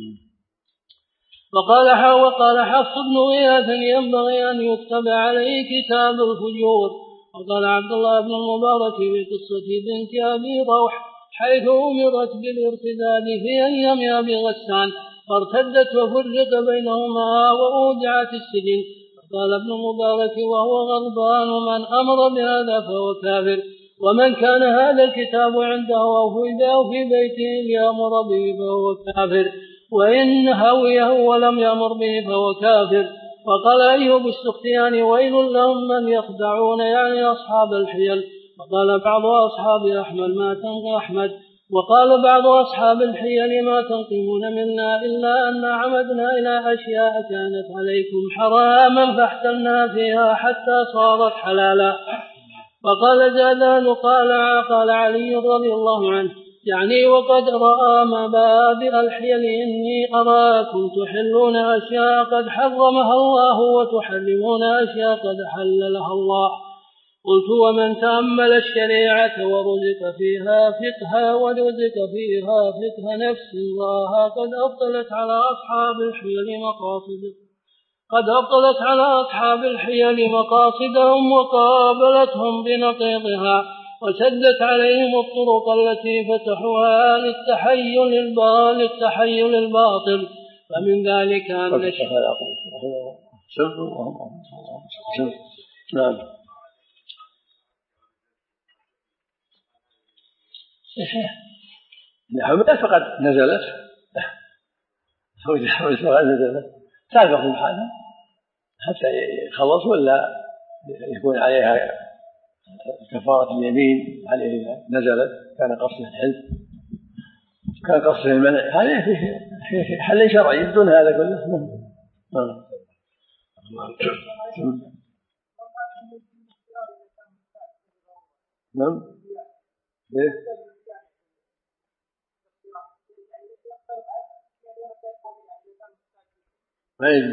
وقال حفص بن غياث ينبغي أن يكتب عليه كتاب الفجور. وقال عبد الله بن المبارك في قصة بنت أبي روح حيث أمرت بالارتداد في أيام أبي غسان فارتدت وفرق بينهما وأودعت السجن. قال ابن المبارك وهو غضبان من أمر بهذا فهو كافر، ومن كان هذا الكتاب عنده أو في بيته ليأمر به فهو كافر، وإن هويه ولم يأمر به فهو كافر. وقال أيوب السختياني ويل لهم من يخدعون يعني أصحاب الحيل. وقال بعض أصحاب أحمد وقال بعض أصحاب الحيل ما تنقمون منا إلا أن عمدنا إلى أشياء كانت عليكم حراما فاحتلنا فيها حتى صارت حلالا. وقال زادان قال علي رضي الله عنه يعني وقد رأى مبادئ الحيل إني أراكم تحلون أشياء قد حرمها الله وتحرمون أشياء قد حللها الله. قلت ومن تأمل الشريعة ورزق فيها فقه نفس الله قد أبطلت على أصحاب الحيل مقاصدهم وقابلتهم بنقيضها وسدت عليهم الطرق التي فتحوها للتحيل الباطل. فمن ذلك أن الحملة فقد نزلت سابقوا حالها حتى يخلص ولا يكون عليها كفارة اليمين عليه نزلت كان قصده الحلف كان قصده المنع هذا فيه حل شرعي بدون هذا كله. نعم ما يجوز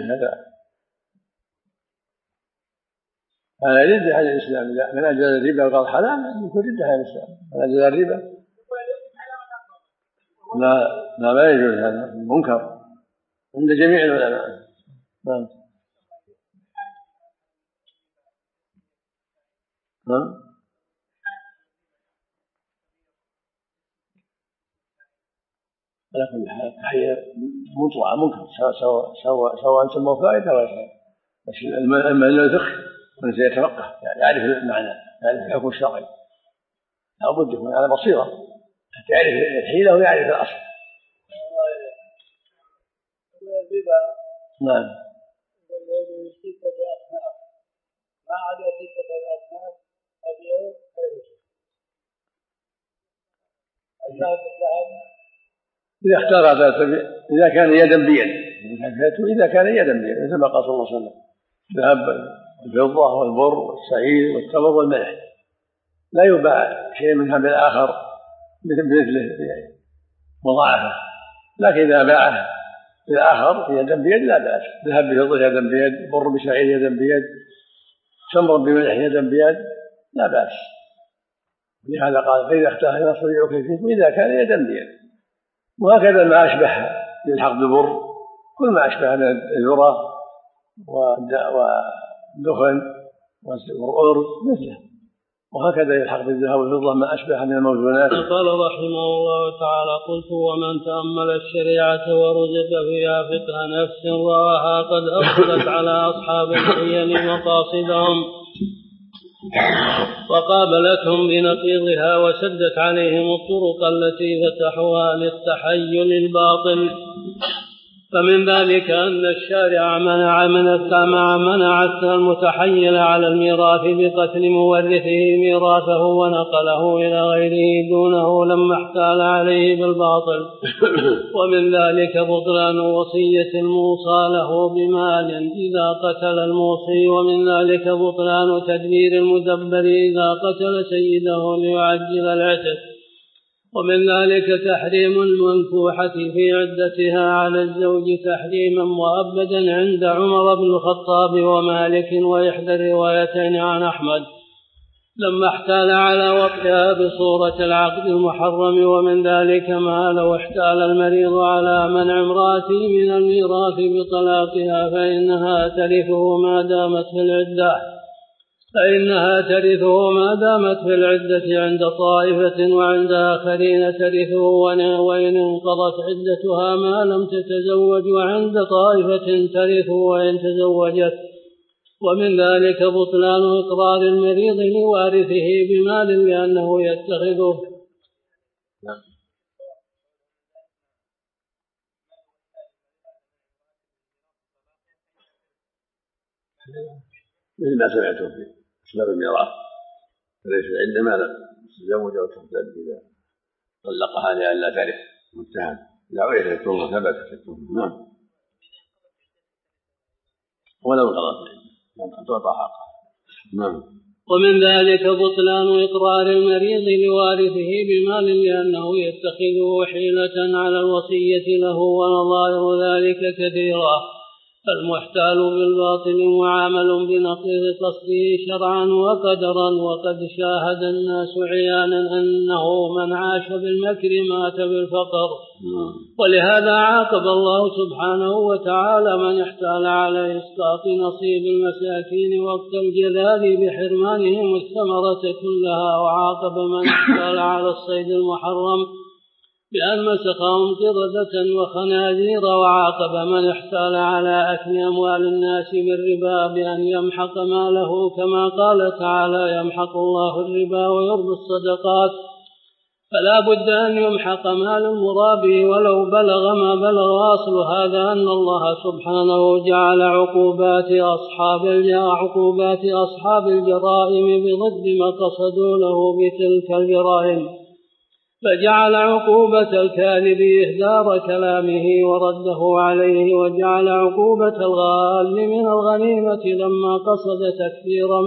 هذا يرد على الإسلام. إذا من أجل الربا وقال حلال يكون رد على الإسلام. من أجل الربا لا ما يجوز هذا منكر عند جميع العلماء. على كل حال التحية مطلعة منكر سواء سموا فائدة ولا شيء. بس المعنى الفقه من سيتفقه يعني يعرف المعنى يعرف الحكم الشرعي لابد يكون على بصيرة حتى يعرف الحيلة ويعرف الأصل. نعم ما عدا 6 أصناف اليوم إذا اختار هذا إذا كان يدا بيد إذا كان يدا بيد مثل ما قال صلى الله عليه وسلم الذهب والفضة والبر والسعير والتمر والملح لا يباع شيء منها بالآخر مثله مضاعفة. لكن إذا باعه بالآخر يدا بيد لا بأس. ذهب بفضة يدا بيد بر بشعير يدا بيد تمر بملح يدا بيد لا بأس. لهذا قال فإذا اختار يصريعك فيه إذا كان يدا بيد. وهكذا ما أشبه يلحق بالبر كل ما أشبه من الذرة والدخن والأرز مثله. وهكذا يلحق بالذهب والفضة ما أشبه من الموزونات. قال رحمه الله تعالى قلت ومن تأمل الشريعة ورزق فيها فقه نفس رآها قد أخذت على أصحاب الحيل مقاصدهم وقابلتهم بنقيضها وسدت عليهم الطرق التي فتحوها للتحيل الباطل. فمن ذلك أن الشارع منع المتحيل على الميراث بقتل مورثه ميراثه ونقله إلى غيره دونه لما احتال عليه بالباطل. ومن ذلك بطلان وصية الموصى له بمال إذا قتل الموصي. ومن ذلك بطلان تدبير المدبر إذا قتل سيده ليعجل العتق. ومن ذلك تحريم المنكوحة في عدتها على الزوج تحريما مؤبدا عند عمر بن الخطاب ومالك وإحدى الروايتين عن أحمد. لما احتال على وقتها بصورة العقد المحرم. ومن ذلك ما لو احتال المريض على منع امرأته من الميراث بطلاقها فإنها ترثه ما دامت في العدة عند طائفة، وعند آخرين ترثه وإن انقضت عدتها ما لم تتزوج، وعند طائفة ترثه وإن تزوجت. ومن ذلك بطلان إقرار المريض لوارثه بمال لأنه يتخذه مثل ما سمعته في أسباب الميراث، فليس العدة ما لم تتزوج أو ترتد إذا طلقها لئلا ترث متهم إذا عرفت التهمة ثبتت التهمة. نعم، ولو انقضت العدة تعطى حقها. نعم. ومن ذلك بطلان إقرار المريض لوارثه بمال لأنه يتخذه حيلة على الوصية له، ونظائر ذلك كثيرة. فالمحتال بالباطل معامل بنقيض قصده شرعا وقدرا، وقد شاهد الناس عيانا أنه من عاش بالمكر مات بالفقر. ولهذا عاقب الله سبحانه وتعالى من احتال على إسقاط نصيب المساكين وقت الجلال بحرمانهم الثمرة كلها، وعاقب من احتال على الصيد المحرم بأن مسخهم قردة وخنازير، وعاقب من احتال على أكل أموال الناس بالربا بأن يمحق ماله، كما قال تعالى: يمحق الله الربا ويربي الصدقات. فلا بد أن يمحق مال المرابي ولو بلغ ما بلغ. أصل هذا أن الله سبحانه جعل عقوبات أصحاب الجرائم بضد ما قصدوا له بتلك الجرائم، فجعل عقوبة الكاذب إهدار كلامه ورده عليه، وجعل عقوبة الغال من الغنيمة لما قصد تكثير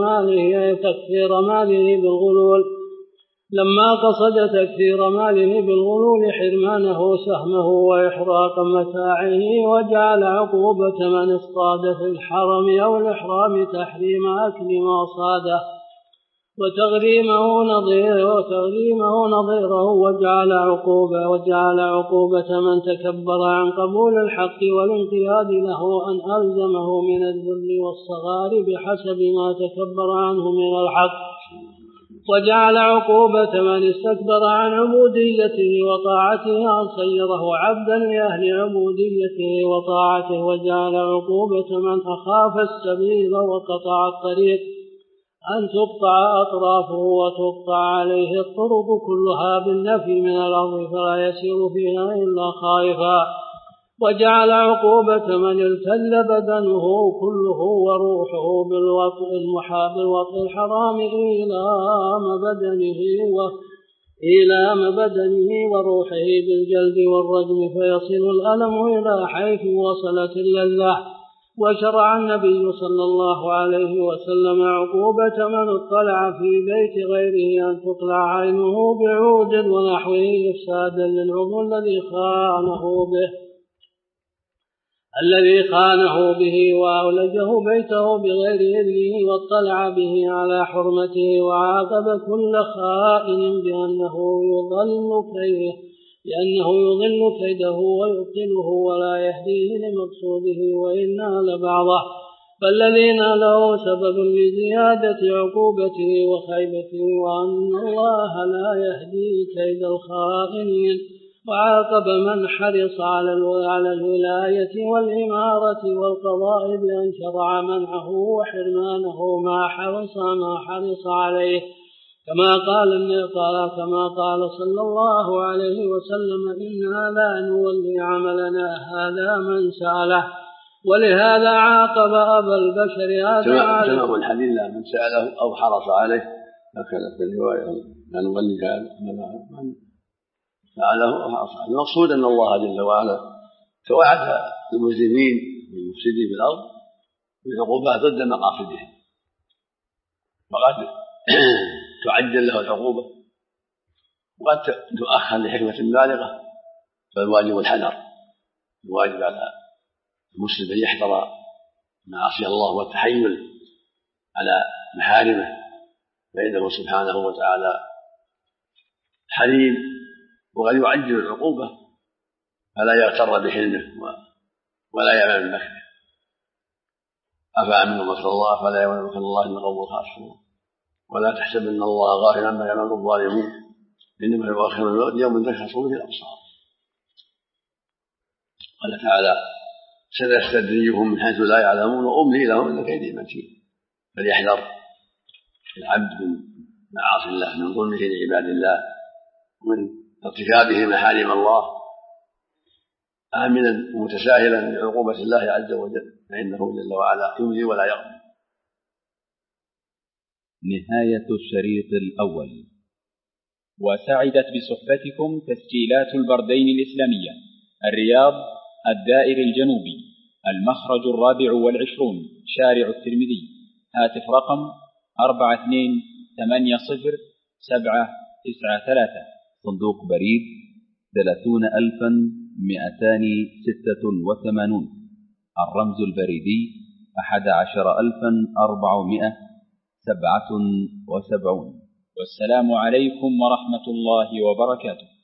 ماله بالغلول حرمانه سهمه وإحراق متاعه، وجعل عقوبة من اصطاد في الحرم أو الإحرام تحريم أكل ما صاده وتغريمه نظيره، وجعل عقوبة من تكبر عن قبول الحق والانقياد له أن ألزمه من الذل والصغار بحسب ما تكبر عنه من الحق، وجعل عقوبة من استكبر عن عبوديته وطاعته أن صيره عبدا لأهل عبوديته وطاعته، وجعل عقوبة من أخاف السبيل وقطع الطريق أن تقطع أطرافه وتقطع عليه الطرق كلها بالنفي من الأرض فلا يسير فيها إلا خائفا، وجعل عقوبة من التل بدنه كله وروحه بالوطء الحرام إيلام بدنه وروحه بالجلد والرجم، فيصل الألم إلى حيث وصلت اللذة. وشرع النبي صلى الله عليه وسلم عقوبة من اطلع في بيت غيره أن تطلع عينه بعود ونحوه إفسادا للعضو الذي خانه به وأولجه بيته بغير إذنه واطلع به على حرمته، وعاقب كل خائن بأنه يضل كيده ويبطله ولا يهديه لمقصوده وإن نال بعضه، فالذي ناله سبب لزيادة عقوبته وخيبته، وأن الله لا يهدي كيد الخائنين. وعاقب من حرص على الولاية والإمارة والقضاء بأن شرع منعه وحرمانه ما حرص عليه، كما قال صلى الله عليه وسلم: إنا لا نولي عملنا هذا من سأله. ولهذا عاقب أبا البشر آدم تمام الحديث: لا من سأله أو حرص عليه، هكذا في الرواية: لا نولي من سأله أو حرص عليه. المقصود أن الله جل وعلا توعد المسلمين بالمفسدين في الأرض بالعقوبات ضد مقاصدهم، وقد تعجل له العقوبة وقد تؤخر لحكمة بالغة، فالواجب الحذر. الواجب على المسلم أن يحذر معاصي الله والتحيل على محارمه فإنه سبحانه وتعالى حليم وقد يعجل العقوبة فلا يغتر بحلمه ولا يأمن من مكره. أفأمنوا مكر الله فلا يأمن مكر الله إلا القوم الخاسرون. ولا تحسبن الله غافلا عما يعمل الظالمون إنما يؤخرهم ليوم تشخص فيه الأبصار. قال تعالى سنستدرجهم من حيث لا يعلمون وأملي لهم إن كيدي متين. فليحذر العبد من معاصي الله من ظلمه لعباد الله ومن ارتكابه محارم الله آمنا ومتساهلا بعقوبة الله عز وجل فإنه جل وعلا يملي ولا يغفر. نهاية الشريط الأول. وسعدت بصحبتكم تسجيلات البردين الإسلامية، الرياض، الدائر الجنوبي، المخرج 24 شارع الترمذي، هاتف رقم 42807993، صندوق بريد 30,286، الرمز البريدي 11,477. والسلام عليكم ورحمة الله وبركاته.